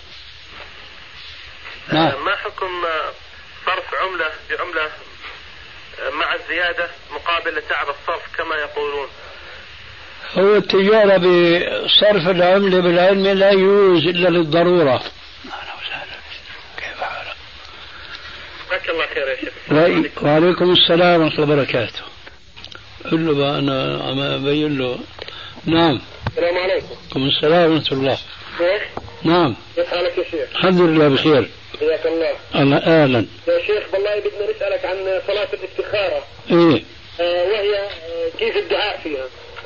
نعم. ما حكم صرف عملة بعملة مع الزيادة مقابل تعب الصرف كما يقولون؟ هو التجارة بصرف العملة بالعلم لا يجوز إلا للضرورة. أهلا وسهلا، كيف حالك؟ جزاك الله خير يا شيخ. وعليكم السلام ورحمة الله وبركاته. قل له بقى أنا عم أبين له. نعم. السلام عليكم. وعليكم السلام ورحمة الله. شيخ؟ نعم. كيف حالك يا شيخ؟ الحمد لله بخير. حياك الله. أهلا. يا شيخ والله بدنا نسألك عن صلاة الاستخارة. إيه. وهي كيف الدعاء فيها؟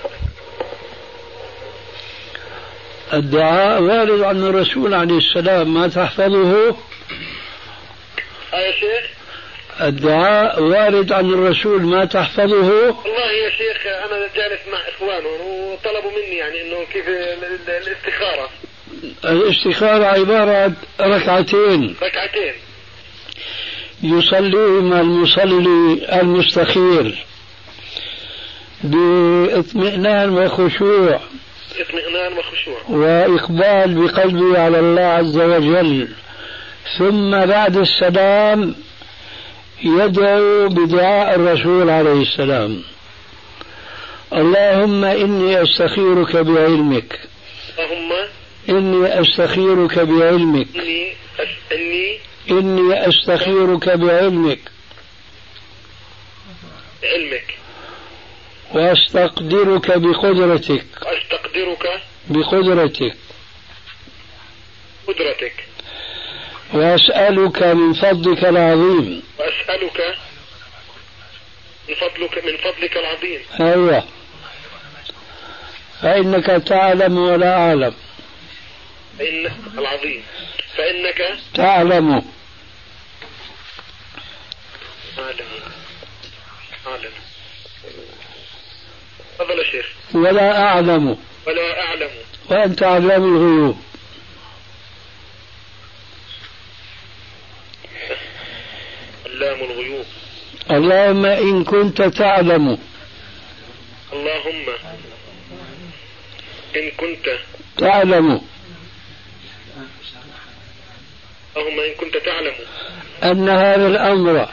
الدعاء وارد عن الرسول عليه السلام، ما تحفظه؟ يا شيخ؟ الدعاء وارد عن الرسول، ما تحفظه؟ والله يا شيخ أنا جالس مع إخوانه وطلبوا مني يعني إنه كيف الاستخارة. الاستخارة عبارة عن ركعتين يصليهما المصلي المستخير باطمئنان وخشوع وإقبال بقلبه على الله عز وجل، ثم بعد السلام يدعو بدعاء الرسول عليه السلام: اللهم إني أستخيرك بعلمك، إني أستخيرك بعلمك، إني أستخيرك بعلمك وأستقدرك بقدرتك وأسألك من فضلك العظيم أيوة، فإنك تعلم ولا أعلم. فإنك تعلم تفضل يا شيخ. ولا أعلم وأنت علام الغيوب. اللهم إن كنت تعلم، أن هذا الأمر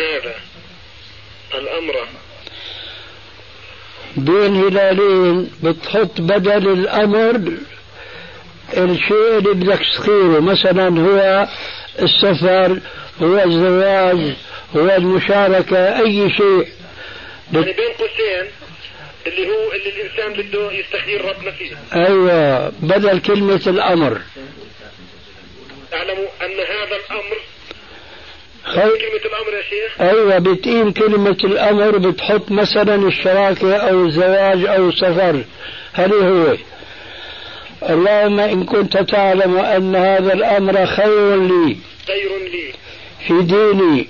بين هلالين، بتحط بدل الأمر الشيء اللي بدك تسخيره، مثلا هو السفر، هو الزواج، هو المشاركة، أي شيء يعني بين قوسين اللي الإنسان بده يستخير ربنا فيه. أيوة، بدل كلمة الأمر. تعلموا أن هذا الأمر كلمة الأمر يا شيخ. أيوة، بتقيم كلمة الأمر، بتحط مثلا الشراكة أو الزواج أو السفر، هل هو اللهم إن كنت تعلم أن هذا الأمر خير لي في ديني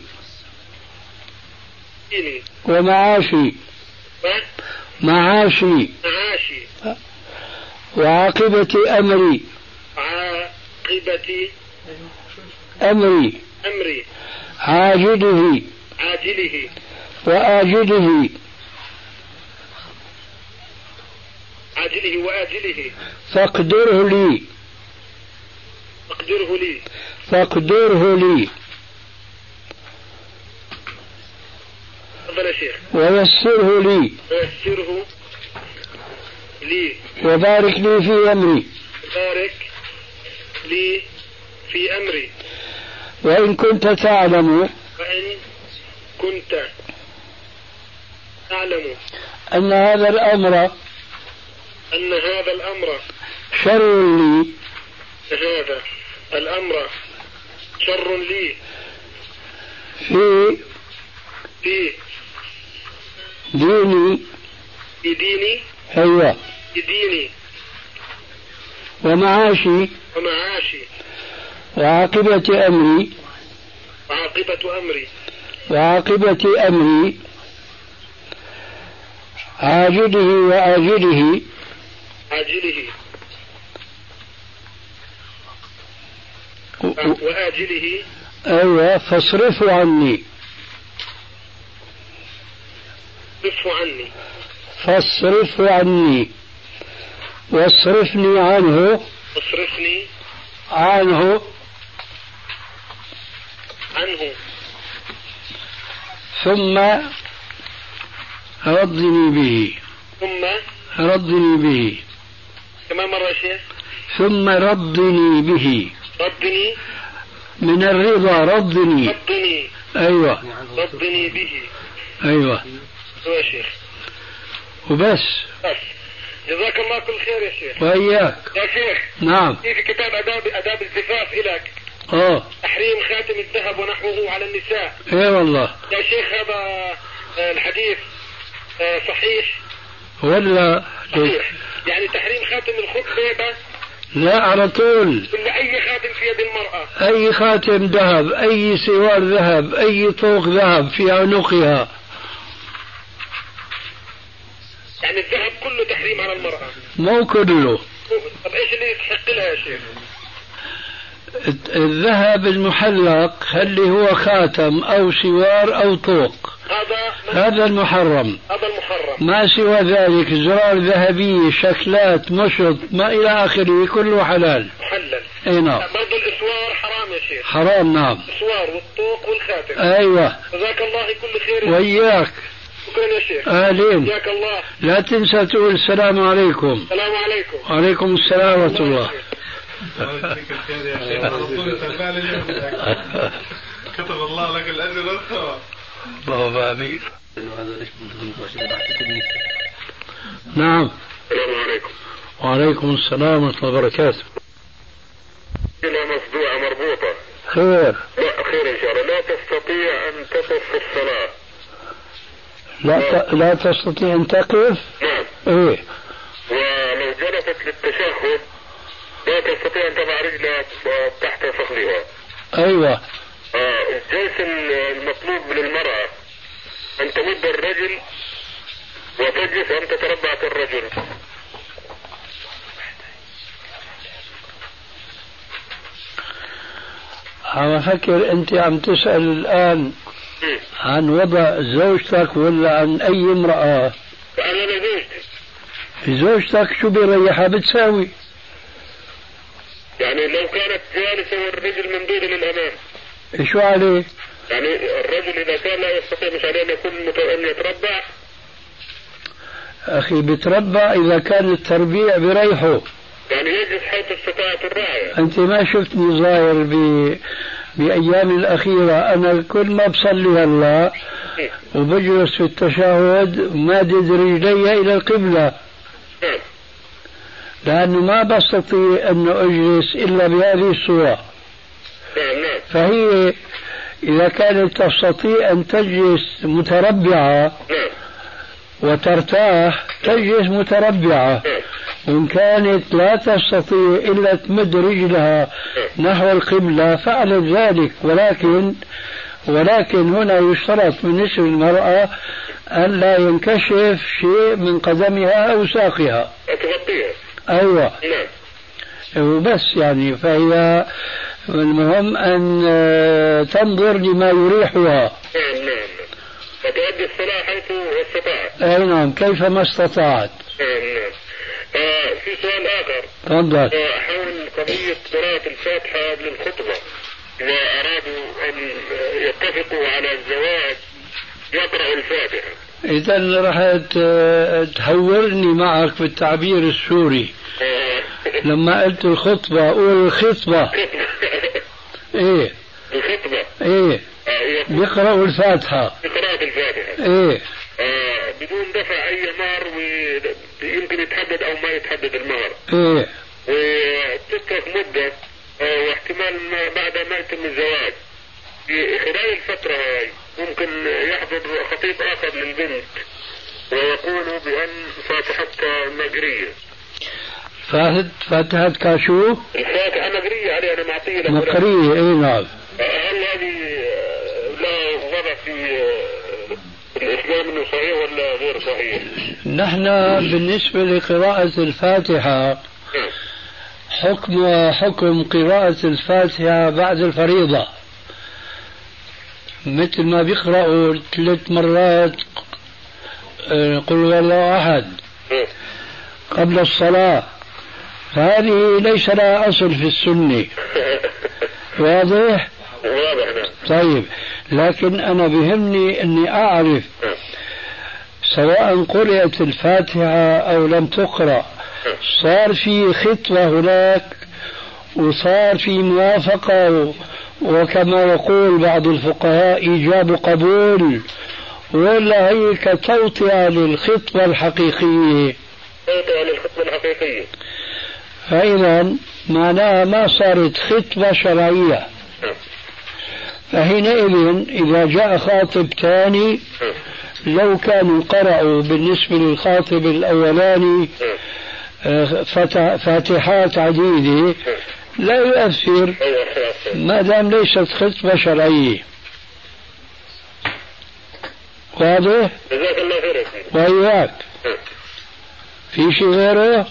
ومعاشي وعاقبة أمري عاجله وآجله فاقدره لي ويسره لي وبارك لي في أمري وإن كنت تعلم أن هذا الأمر شر لي في ديني أيوة ومعاشي وعاقبة أمري عاجله وآجله. عاجله وآجله. أيوة. فاصرفه عني. اصرفه عني. فاصرفه عني. واصرفني عنه. اصرفني عنه. عنه. ثم ردني به. ثم ردني به. كمان مرة يا شيخ. ثم ردني به. ردني من الرضا. ردني. ردني. أيوة. ردني به. أيوة. يا شيخ. وبس. بس. جزاك الله كل خير يا شيخ. وإياك. يا شيخ. نعم. في كتاب آداب الزفاف إلك تحريم خاتم الذهب ونحوه على النساء. ايه والله يا شيخ هذا الحديث صحيح ولا صحيح؟ يعني تحريم خاتم الخطبة لا على طول. ولا أي خاتم في يد المرأة؟ أي خاتم ذهب، أي سوار ذهب، أي طوق ذهب في عنقها. يعني الذهب كله تحريم على المرأة؟ مو كله. طب إيش اللي يستحق لها يا شيخ؟ الذهب المحلق اللي هو خاتم أو سوار أو طوق، هذا المحرم. هذا المحرم. ما سوى ذلك زرار ذهبية، شكلات، مشط، ما إلى آخره كله حلال. محلل. اي نعم. برضو الإسوار حرام يا شيخ. حرام نعم. الإسوار والطوق والخاتم. أيوة. جزاك الله كل خير. وإياك. شكرا يا شيخ. أهلين. جزاك الله. لا تنسى تقول السلام عليكم. السلام عليكم. وعليكم السلام ورحمة الله. كتب الله لك الأجر والثواب. اللهم آمين. نعم. السلام عليكم. وعليكم السلام ورحمة الله وبركاته. إلى مصدوعة مربوطة. خير. لا خير إن شاء الله. لا تستطيع أن تقف في الصلاة. لا تستطيع أن تقف. نعم. إيه. ولو جلست للتشهد لا تستطيع أن تضع رجلها تحت فخذها. أيوة. الجلسة المطلوب من المرأة أن تمد الرجل وتجلس أن تتربع كالرجل. عم أفكر أنت عم تسأل الآن عن وضع زوجتك ولا عن أي امرأة؟ أنا زوجتي. زوجتك شو بيريحها بتساوي؟ يعني لو كانت جالسة والرجل ممدودة للأمام شو عليه؟ يعني الرجل إذا كان لا يستطيع مش عليه أن يتربع. أخي بتربع إذا كان التربيع بريحه. يعني يجلس حيث استطاعت الراية. أنت ما شفتني ظاهر بأيام الأخيرة أنا كل ما بصلي الله وبجلس في التشهد مادد رجلي إلى القبلة، لأنه ما بستطيع أن أجلس إلا بهذه الصورة. فهي إذا كانت تستطيع أن تجلس متربعة وترتاح تجلس متربعة، وإن كانت لا تستطيع إلا تمد رجلها نحو القبلة فعلت ذلك، ولكن هنا يشترط بالنسبة للمرأة أن لا ينكشف شيء من قدمها أو ساقها. أيوة. وبس يعني فهي المهم أن تنظر لما يريحها. وتؤدي الصلاة حيث استطاعت. أي نعم كيفما استطاعت. في سؤال آخر. تفضل. حول قضية قراءة الفاتحة قبل الخطبة. إذا أرادوا أن يتفقوا على الزواج يقرأ الفاتحة. إذا راح تهورني معك في التعبير السوري. لما قلت الخطبة أقول الخطبة. إيه. الخطبة. إيه. بيقرأوا الفاتحة. بقراءة الفاتحة. إيه. بدون دفع أي مهر ويمكن يتحدد أو ما يتحدد المهر. إيه. وتترك مدة واحتمال بعد ما يتم الزواج في خلال الفترة هاي ممكن يحضر خطيب آخر للبنت ويقول بأن فاتحتها مجرية. فاتحة كاشو؟ الفاتحة مجرية عليها أنا معطية مقرية. إيه نعم. هل هذه لا وضع في الإسلام إنه صحيح ولا غير صحيح؟ نحن بالنسبة لقراءة الفاتحة حكم قراءة الفاتحة بعد الفريضة، مثل ما بيقرأوا 3 مرات قل هو الله أحد قبل الصلاة، هذه ليس لها أصل في السنة. واضح؟ طيب، لكن أنا بهمني أني أعرف سواء قرأت الفاتحة أو لم تقرأ، صار في خطوة هناك وصار في موافقة وكما يقول بعض الفقهاء إيجاب قبول، ولا هي كتوطئة للخطبة الحقيقية؟ توطئة للخطبة الحقيقية. فإذا معناها ما صارت خطبة شرعية. فحينئذ إذا جاء خاطب ثاني لو كانوا قرأوا بالنسبة للخاطب الأولاني فاتحات عديدة لا يؤثر ما دام ليست خطبة شرعية. واضح؟ جزاك الله خير. وإياك. في شيء غيره؟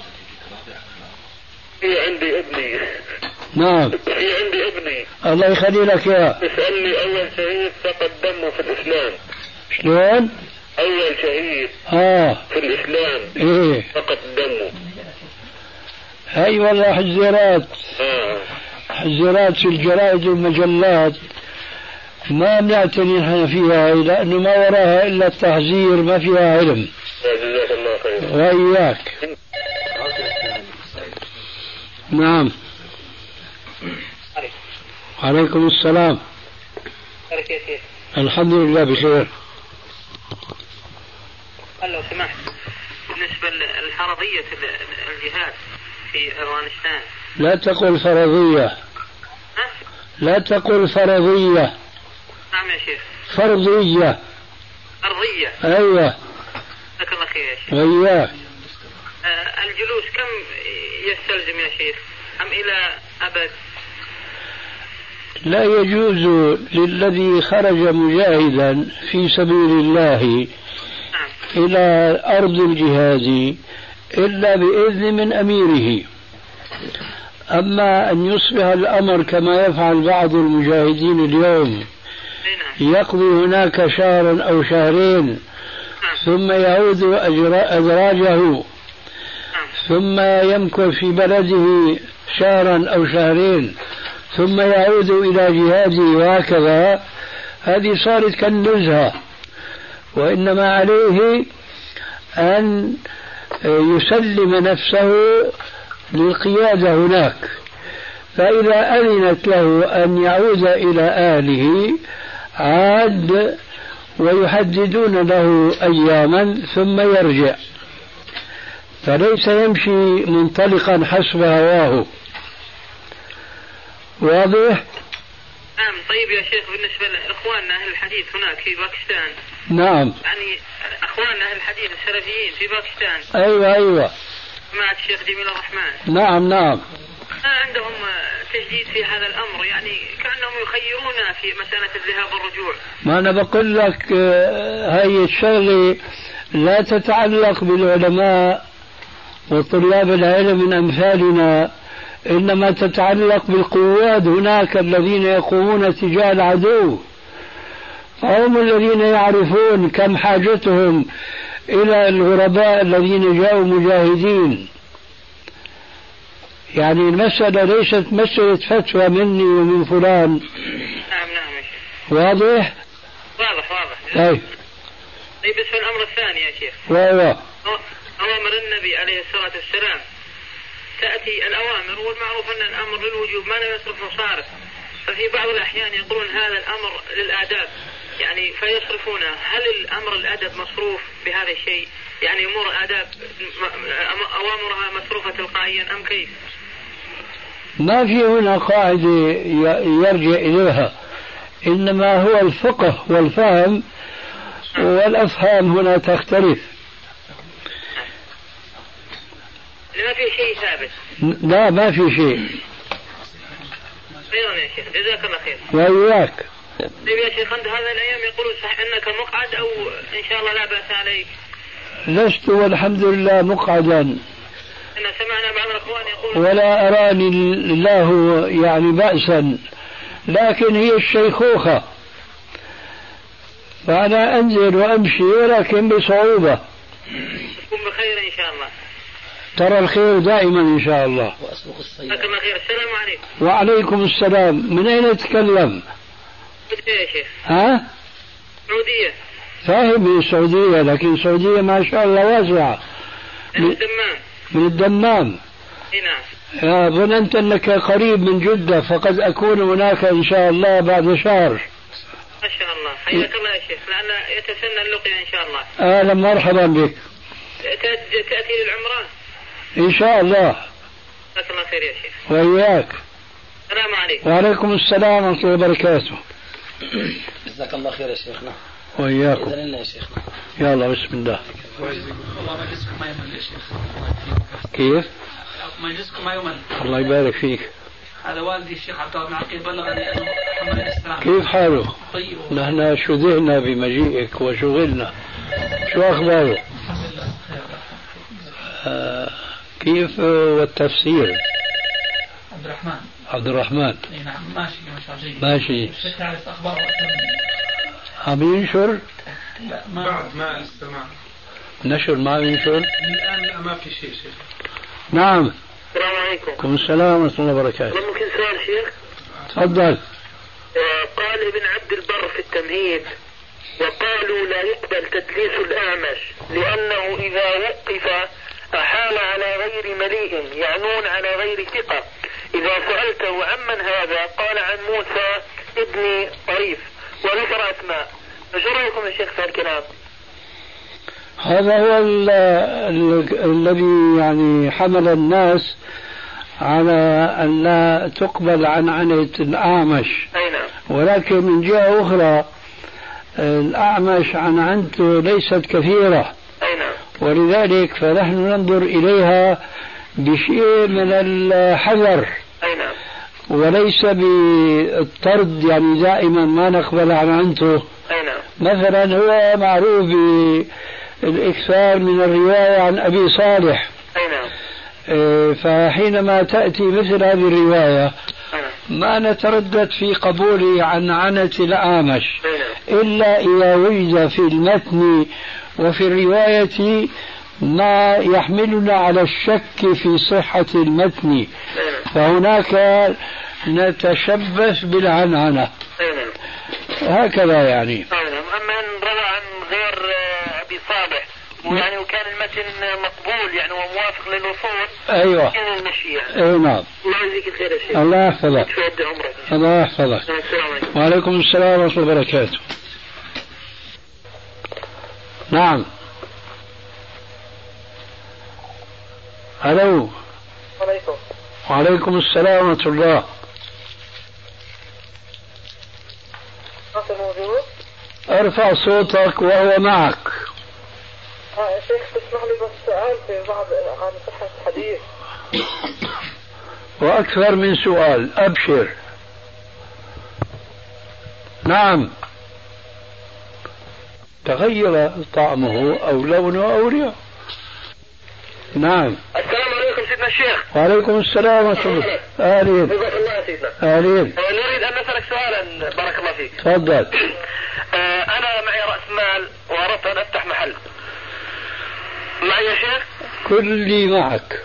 في عندي ابني. نعم. في عندي ابني. الله يخلي لك إياه. اسألني أول شهيد فقد دمه في الإسلام. شلون؟ أول شهيد في الإسلام إيه فقد دمه. هاي والله حزيرات. حزيرات في الجرائد والمجلات ما بنعتني نحن فيها، لأنه ما وراها إلا التحذير، ما فيها علم. جزاك الله خير. وإياك. نعم. عليكم السلام. الحمد لله بخير. لو سمحت، بالنسبة للفرضية الجهاد في أفغانستان. لا تقل فرضية. لا تقل فرضية. نعم يا شيخ. فرضية. فرضية. أيوة. جزاك الله خير يا شيخ. وإياك. الجلوس كم يستلزم يا شيخ؟ أم إلى أبد؟ لا يجوز للذي خرج مجاهدا في سبيل الله إلى أرض الجهاد إلا بإذن من أميره. أما أن يصبح الأمر كما يفعل بعض المجاهدين اليوم، يقضي هناك شهرا أو شهرين ثم يعود أدراجه ثم يمكث في بلده شهرا أو شهرين ثم يعود إلى جهاده وهكذا، هذه صارت كالنزهة. وإنما عليه أن يسلم نفسه للقيادة هناك، فإذا أذنت له أن يعود إلى أهله عاد ويحددون له أياما ثم يرجع، فليس يمشي منطلقا حسب هواه. واضح؟ نعم. طيب يا شيخ، بالنسبة لإخواننا أهل الحديث هناك في باكستان. نعم. يعني إخواننا أهل الحديث السلفيين في باكستان. أيوة. مع الشيخ جميل الرحمن. نعم. عندهم تجديد في هذا الأمر، يعني كأنهم يخيرونا في مسألة الذهاب والرجوع. ما أنا بقول لك هاي الشغلة لا تتعلق بالعلماء وطلاب العلم من أمثالنا، إنما تتعلق بالقواد هناك الذين يقومون تجاه العدو، هم الذين يعرفون كم حاجتهم إلى الغرباء الذين جاءوا مجاهدين. يعني المسألة ليست مسألة فتوى مني ومن فلان. نعم. واضح؟ واضح. طيب بس في الأمر الثاني يا شيخ، أوامر النبي عليه الصلاة والسلام تأتي الأوامر، والمعروف أن الأمر للوجوب ما لا يصرف صارف، ففي بعض الأحيان يقولون هذا الأمر للآداب، يعني فيصرفونه. هل الأمر الأدب مصروف بهذا الشيء؟ يعني أمور الآداب أوامرها مصروفة تلقائيا أم كيف؟ ما في هنا قاعدة يرجع إليها، إنما هو الفقه والفهم، والأفهام هنا تختلف. ما في شيء ثابت. لا ما في شيء. خير يا شيخ، جزاك الله خير. وإياك. طيب يا شيخ، عند هذا الأيام يقولون صح أنك مقعد أو إن شاء الله لا بأس عليك؟ لست والحمد لله مقعدا. أنا سمعنا بعض الأخوان يقول ولا أراني الله يعني بأسا، لكن هي الشيخوخة، فأنا أنزل وأمشي ولكن بصعوبة. تكون بخير إن شاء الله. ترى الخير دائما إن شاء الله. جزاك الله خير. السلام عليكم. وعليكم السلام. من أين تتكلم؟ يا شيخ. ها؟ سعودية. فاهم السعودية، لكن السعودية ما شاء الله واسعة. من الدمام. من الدمام. نعم. ظننت أنك قريب من جدة، فقد أكون هناك إن شاء الله بعد شهر. ما شاء الله. حياك الله يا شيخ، لأن يتسنى اللقيا إن شاء الله. أهلا مرحبا بك. تأتي للعمرة إن شاء الله. جزاك الله خير يا شيخ. وإياك. السلام عليكم. وعليكم السلام ورحمة الله وبركاته. جزاك الله خير يا شيخنا. وإياكم. إذن يا شيخنا. يلا بسم الله. والله مجلسكم ما يمل يا شيخ. كيف؟ مجلسكم ما يمل. الله يبارك فيك. هذا والدي الشيخ عبد الله معقل بلغني أنه محمد الإسلام. كيف حاله؟ طيب. نحن شذعنا بمجيئك وشغلنا. شو أخباره؟ الحمد لله خير. كيف والتفسير؟ عبد الرحمن. عبد الرحمن. اي نعم ماشي ما شاء الله. ماشي. الشيخ عارف أخباره. عم ينشر؟ لا بعد ما استمع. نشر ما ينشر؟ الآن لا ما في شيء شيخ. نعم. السلام عليكم. وعليكم السلام ورحمة الله وبركاته. ممكن سؤال شيخ؟ تفضل. قال ابن عبد البر في التمهيد: وقالوا لا يقبل تدليس الأعمش لأنه إذا وقف أحال على غير مليء، يعنون على غير ثقة. إذا سألته عمن هذا قال عن موسى ابن طريف وذكر أسماء. فشو رأيكم يا شيخ في الكلام؟ هذا هو الذي يعني حمل الناس على أن لا تقبل عنعنة الأعمش. أي نعم. ولكن من جهة أخرى الأعمش عنعنته ليست كثيرة. أي نعم. ولذلك فنحن ننظر إليها بشيء من الحذر. أي نعم. وليس بالطرد، يعني دائما ما نقبل عنعنته. أي نعم. مثلا هو معروف بالإكثار من الرواية عن أبي صالح. أي نعم. فحينما تأتي مثل هذه الرواية ما نتردد في قبوله عن عنة الأعمش إلا إذا وجد في المتن وفي الرواية ما يحملنا على الشك في صحة المتن، فهناك نتشبث بالعنعنة. هكذا يعني. أما أن روى عن غير أبي صالح ويعني وكان المتن مقبول يعني وموافق للوصول. أيوة. أي نعم. الله يجزيك الخير يا شيخ. الله يحفظك. الله يحفظك. وعليكم السلام ورحمة الله وبركاته. نعم. ألو. عليكم. وعليكم السلام ورحمة الله. موجود؟ ارفع صوتك وهو معك. يا شيخ تسمح لي بس سؤال في بعض عن صحة الحديث. وأكثر من سؤال، أبشر. نعم. تغير طعمه أو لونه أو ريحه. نعم. السلام عليكم سيدنا الشيخ. وعليكم السلام ورحمة الله. أهلين. جزاك الله سيدنا. أهلين. نريد أن نسألك سؤالا بارك الله فيك. تفضل. أنا معي رأس مال وأردت أن أفتح محل. معي يا شيخ؟ كلي معك.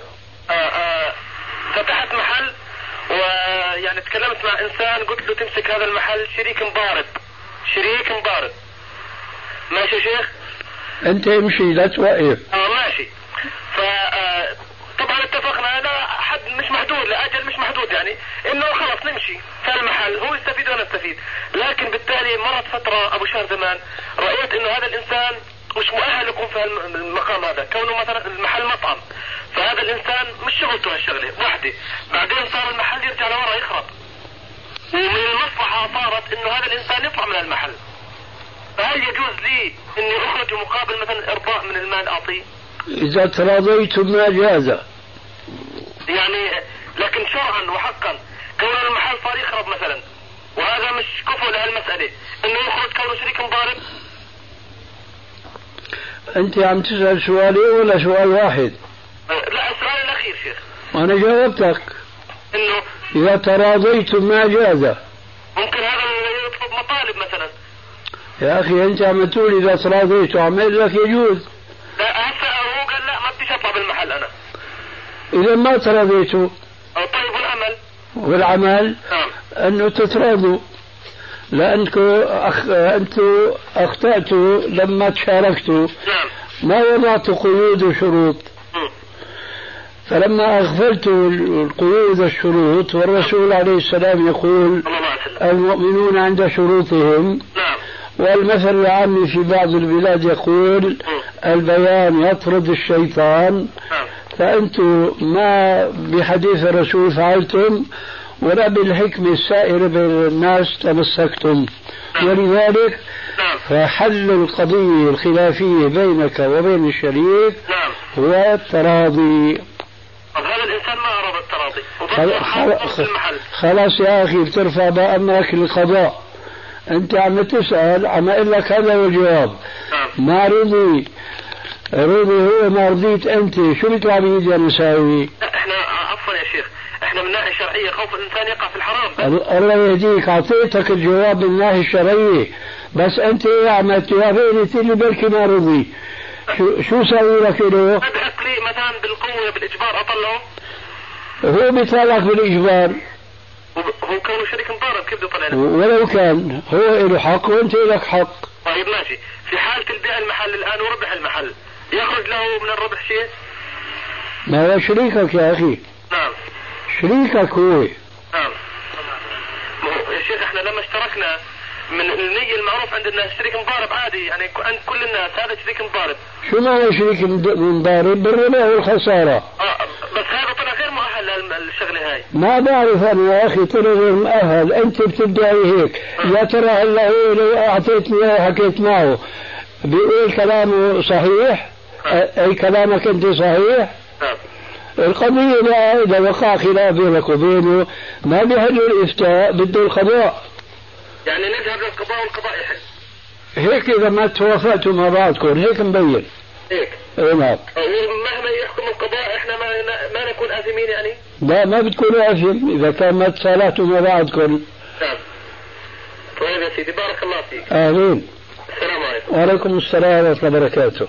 فتحت محل ويعني تكلمت مع إنسان قلت له تمسك هذا المحل شريك مضارب. شريك مضارب. ماشي يا شيخ؟ أنت امشي لا توقف. ماشي. طبعا اتفقنا لا حد مش محدود لأجل مش محدود يعني انه خلاص نمشي في المحل هو يستفيد وانا استفيد. لكن بالتالي مرت فترة ابو شهر زمان رأيت انه هذا الانسان مش مؤهل يكون في المقام هذا كونه مثلا المحل مطعم. فهذا الانسان مش شغلته هالشغلة وحده. بعدين صار المحل يرجع لورا يخرب. ومن المصلحة صارت انه هذا الانسان يطلع من المحل. فهل يجوز لي اني اخرج مقابل مثلا ارضاء من المال اعطيه؟ إذا تراضيتم ما جاز. يعني لكن شرعا وحقا كون المحل صار يخرب مثلا وهذا هذا مش كفو لهالمسألة انه يخرج كونه شريك مضارب؟ انت عم تسأل سؤالين ولا سؤال واحد؟ لا السؤال الاخير شيخ. وانا جاوبتك انه اذا تراضيتم ما جاز. ممكن هذا يطلب مطالب مثلا. يا اخي انت عم تقول اذا تراضيتوا عم لك يجوز. لا هسه هو قال لا ما بديش اطلع بالمحل انا. اذا ما تراضيتوا. طيب والعمل؟ والعمل انه تتراضوا، لانكم انتم اخطأتوا لما تشاركتوا. ما وضعتوا قيود وشروط. فلما أغفلتوا القيود والشروط، والرسول عليه السلام يقول المؤمنون عند شروطهم، والمثل العام في بعض البلاد يقول البيان يطرد الشيطان، فأنتم ما بحديث الرسول فعلتم ولا بالحكمة السائرة بين الناس تمسكتم، ولذلك فحل القضية الخلافية بينك وبين الشريك هو التراضي. هذا الإنسان ما أراد التراضي خلاص يا أخي بترفع بأمرك للقضاء. أنت عم تسأل عم أقول لك هذا هو الجواب. ما رضي هو ما رضيت أنت، شو بيطلع بيدي يا مساوي؟ احنا عفوا يا شيخ، احنا من ناحية شرعية خوف الإنسان يقع في الحرام. الله يهديك، أعطيتك الجواب من الناحية الشرعية، بس أنت عم تجاوبني تقول بلكي ما رضي. شو سوي لك له؟ أدعك لي مثلا بالقوة بالإجبار أطلعه؟ هو بيطلعك بالإجبار. هو كونه شريك مضارب كيف بيطلع لك؟ ولو كان هو له حق وأنت لك حق. طيب ماشي، في حالة البيع المحل الآن وربح المحل يخرج له من الربح شيء؟ ما هو شريكك يا أخي. نعم شريكك هو. نعم يا شيخ، احنا لما اشتركنا من النية المعروف عند الناس شريك مضارب عادي، يعني عند كل الناس هذا شريك مضارب. شو معنى شريك مضارب؟ بالربح والخسارة. بس هذا طلع غير مؤهل للشغلة هاي. ما بعرف أنا يا أخي، طلع غير مؤهل، أنت بتدعي هيك. يا ترى هلا هو لو أعطيتني وحكيت معه بيقول كلامه صحيح؟ أي كلامك أنت صحيح؟ القضية بقى إذا وقع خلاف بينك وبينه ما بيحل الإفتاء، بده القضاء. يعني نذهب للقضاء والقضاء يحل. هيك إذا ما توافقتوا مع بعضكم هيك مبين. هيك. نعم. مهما يحكم القضاء احنا ما نكون آثمين يعني؟ لا ما بتكونوا آثم إذا كان ما تصالحتوا مع بعضكم. نعم. طيب يا سيدي بارك الله فيك. آمين. السلام عليكم. وعليكم السلام ورحمة الله وبركاته.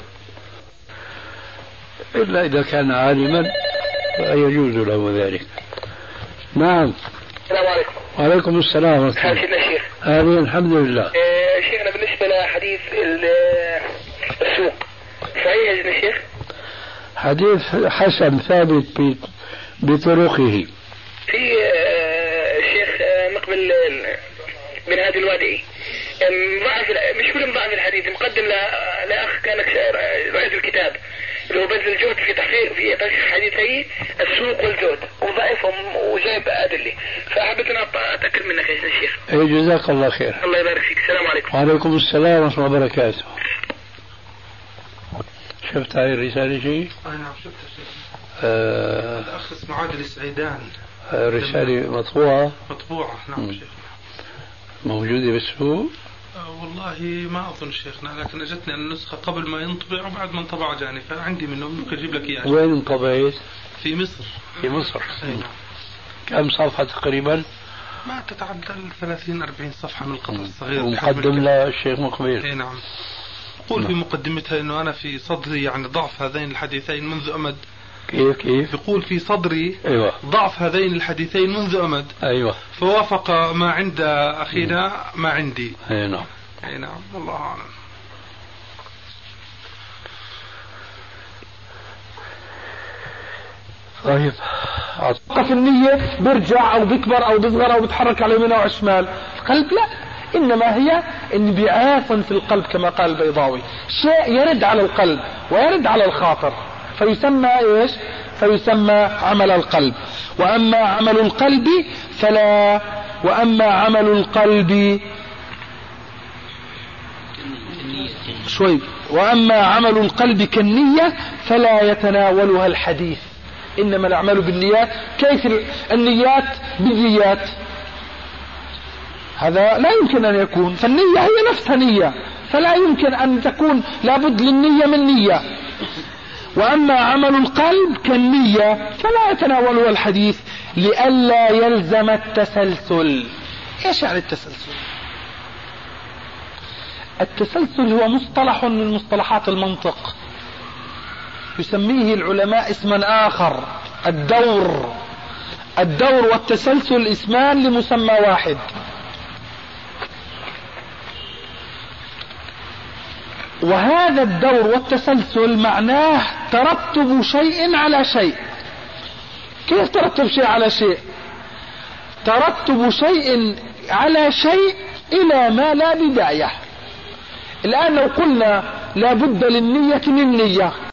إلا إذا كان عالما فيجوز له ذلك. نعم. السلام عليكم. وعليكم السلام ورحمة الله. سيدنا الشيخ. آمين الحمد لله. شيخنا بالنسبة لحديث السوق صحيح يا سيدنا الشيخ؟ حديث حسن ثابت بطرقه. في الشيخ مقبل من هذا الوادعي ضعف، مش كل ضعف الحديث، مقدم لأخ كان رئيس الكتاب اللي هو بذل الجهد في تحقيق حديثي السوق والزهد وضعفهم وجايب أدلة، فحبيت أن أتأكد منك يا شيخ. جزاك الله خير. الله يبارك فيك. السلام عليكم. وعليكم السلام ورحمة الله وبركاته. شفت هاي الرسالة شيء؟ نعم شفتها. الأخ اسمه عادل السعيدان. رسالة مطبوعة؟ مطبوعة نعم شيخ. موجودة بالسوق؟ والله ما أظن شيخنا، لكن أجتني النسخة قبل ما ينطبع وبعد ما انطبع جاني، فعندي منه ممكن أجيب لك إياه. وين انطبعت؟ في مصر. في مصر. نعم. كم صفحة تقريبا؟ ما تتعدى 30-40 صفحة من القطر الصغير. ومقدم للشيخ مقبل. اي نعم. يقول في مقدمتها انه انا في صدري يعني ضعف هذين الحديثين منذ امد. كيف؟ يقول في صدري أيوة. ضعف هذين الحديثين منذ امد. ايوه. فوافق ما عند اخينا ما عندي. اي نعم. اي نعم والله اعلم. طيب في النية بيرجع او بيكبر او بيصغر او بيتحرك على يمين او شمال، القلب لا، انما هي انبعاث في القلب كما قال البيضاوي، شيء يرد على القلب ويرد على الخاطر فيسمى ايش؟ فيسمى عمل القلب. واما عمل القلب فلا، واما عمل القلب شوي، واما عمل القلب كالنية فلا يتناولها الحديث، انما الاعمال بالنيات. كيف النيات؟ بالنيات هذا لا يمكن أن يكون. فالنية هي نفسها نية، فلا يمكن أن تكون، لابد للنية من نية. وأما عمل القلب كالنية فلا يتناوله الحديث لئلا يلزم التسلسل. ايش يعني التسلسل؟ التسلسل هو مصطلح من مصطلحات المنطق، يسميه العلماء اسما آخر، الدور والتسلسل اسمان لمسمى واحد. وهذا الدور والتسلسل معناه ترتب شيء على شيء. كيف ترتب شيء على شيء؟ ترتب شيء على شيء إلى ما لا بداية. الآن لو قلنا لا بد للنية من نية،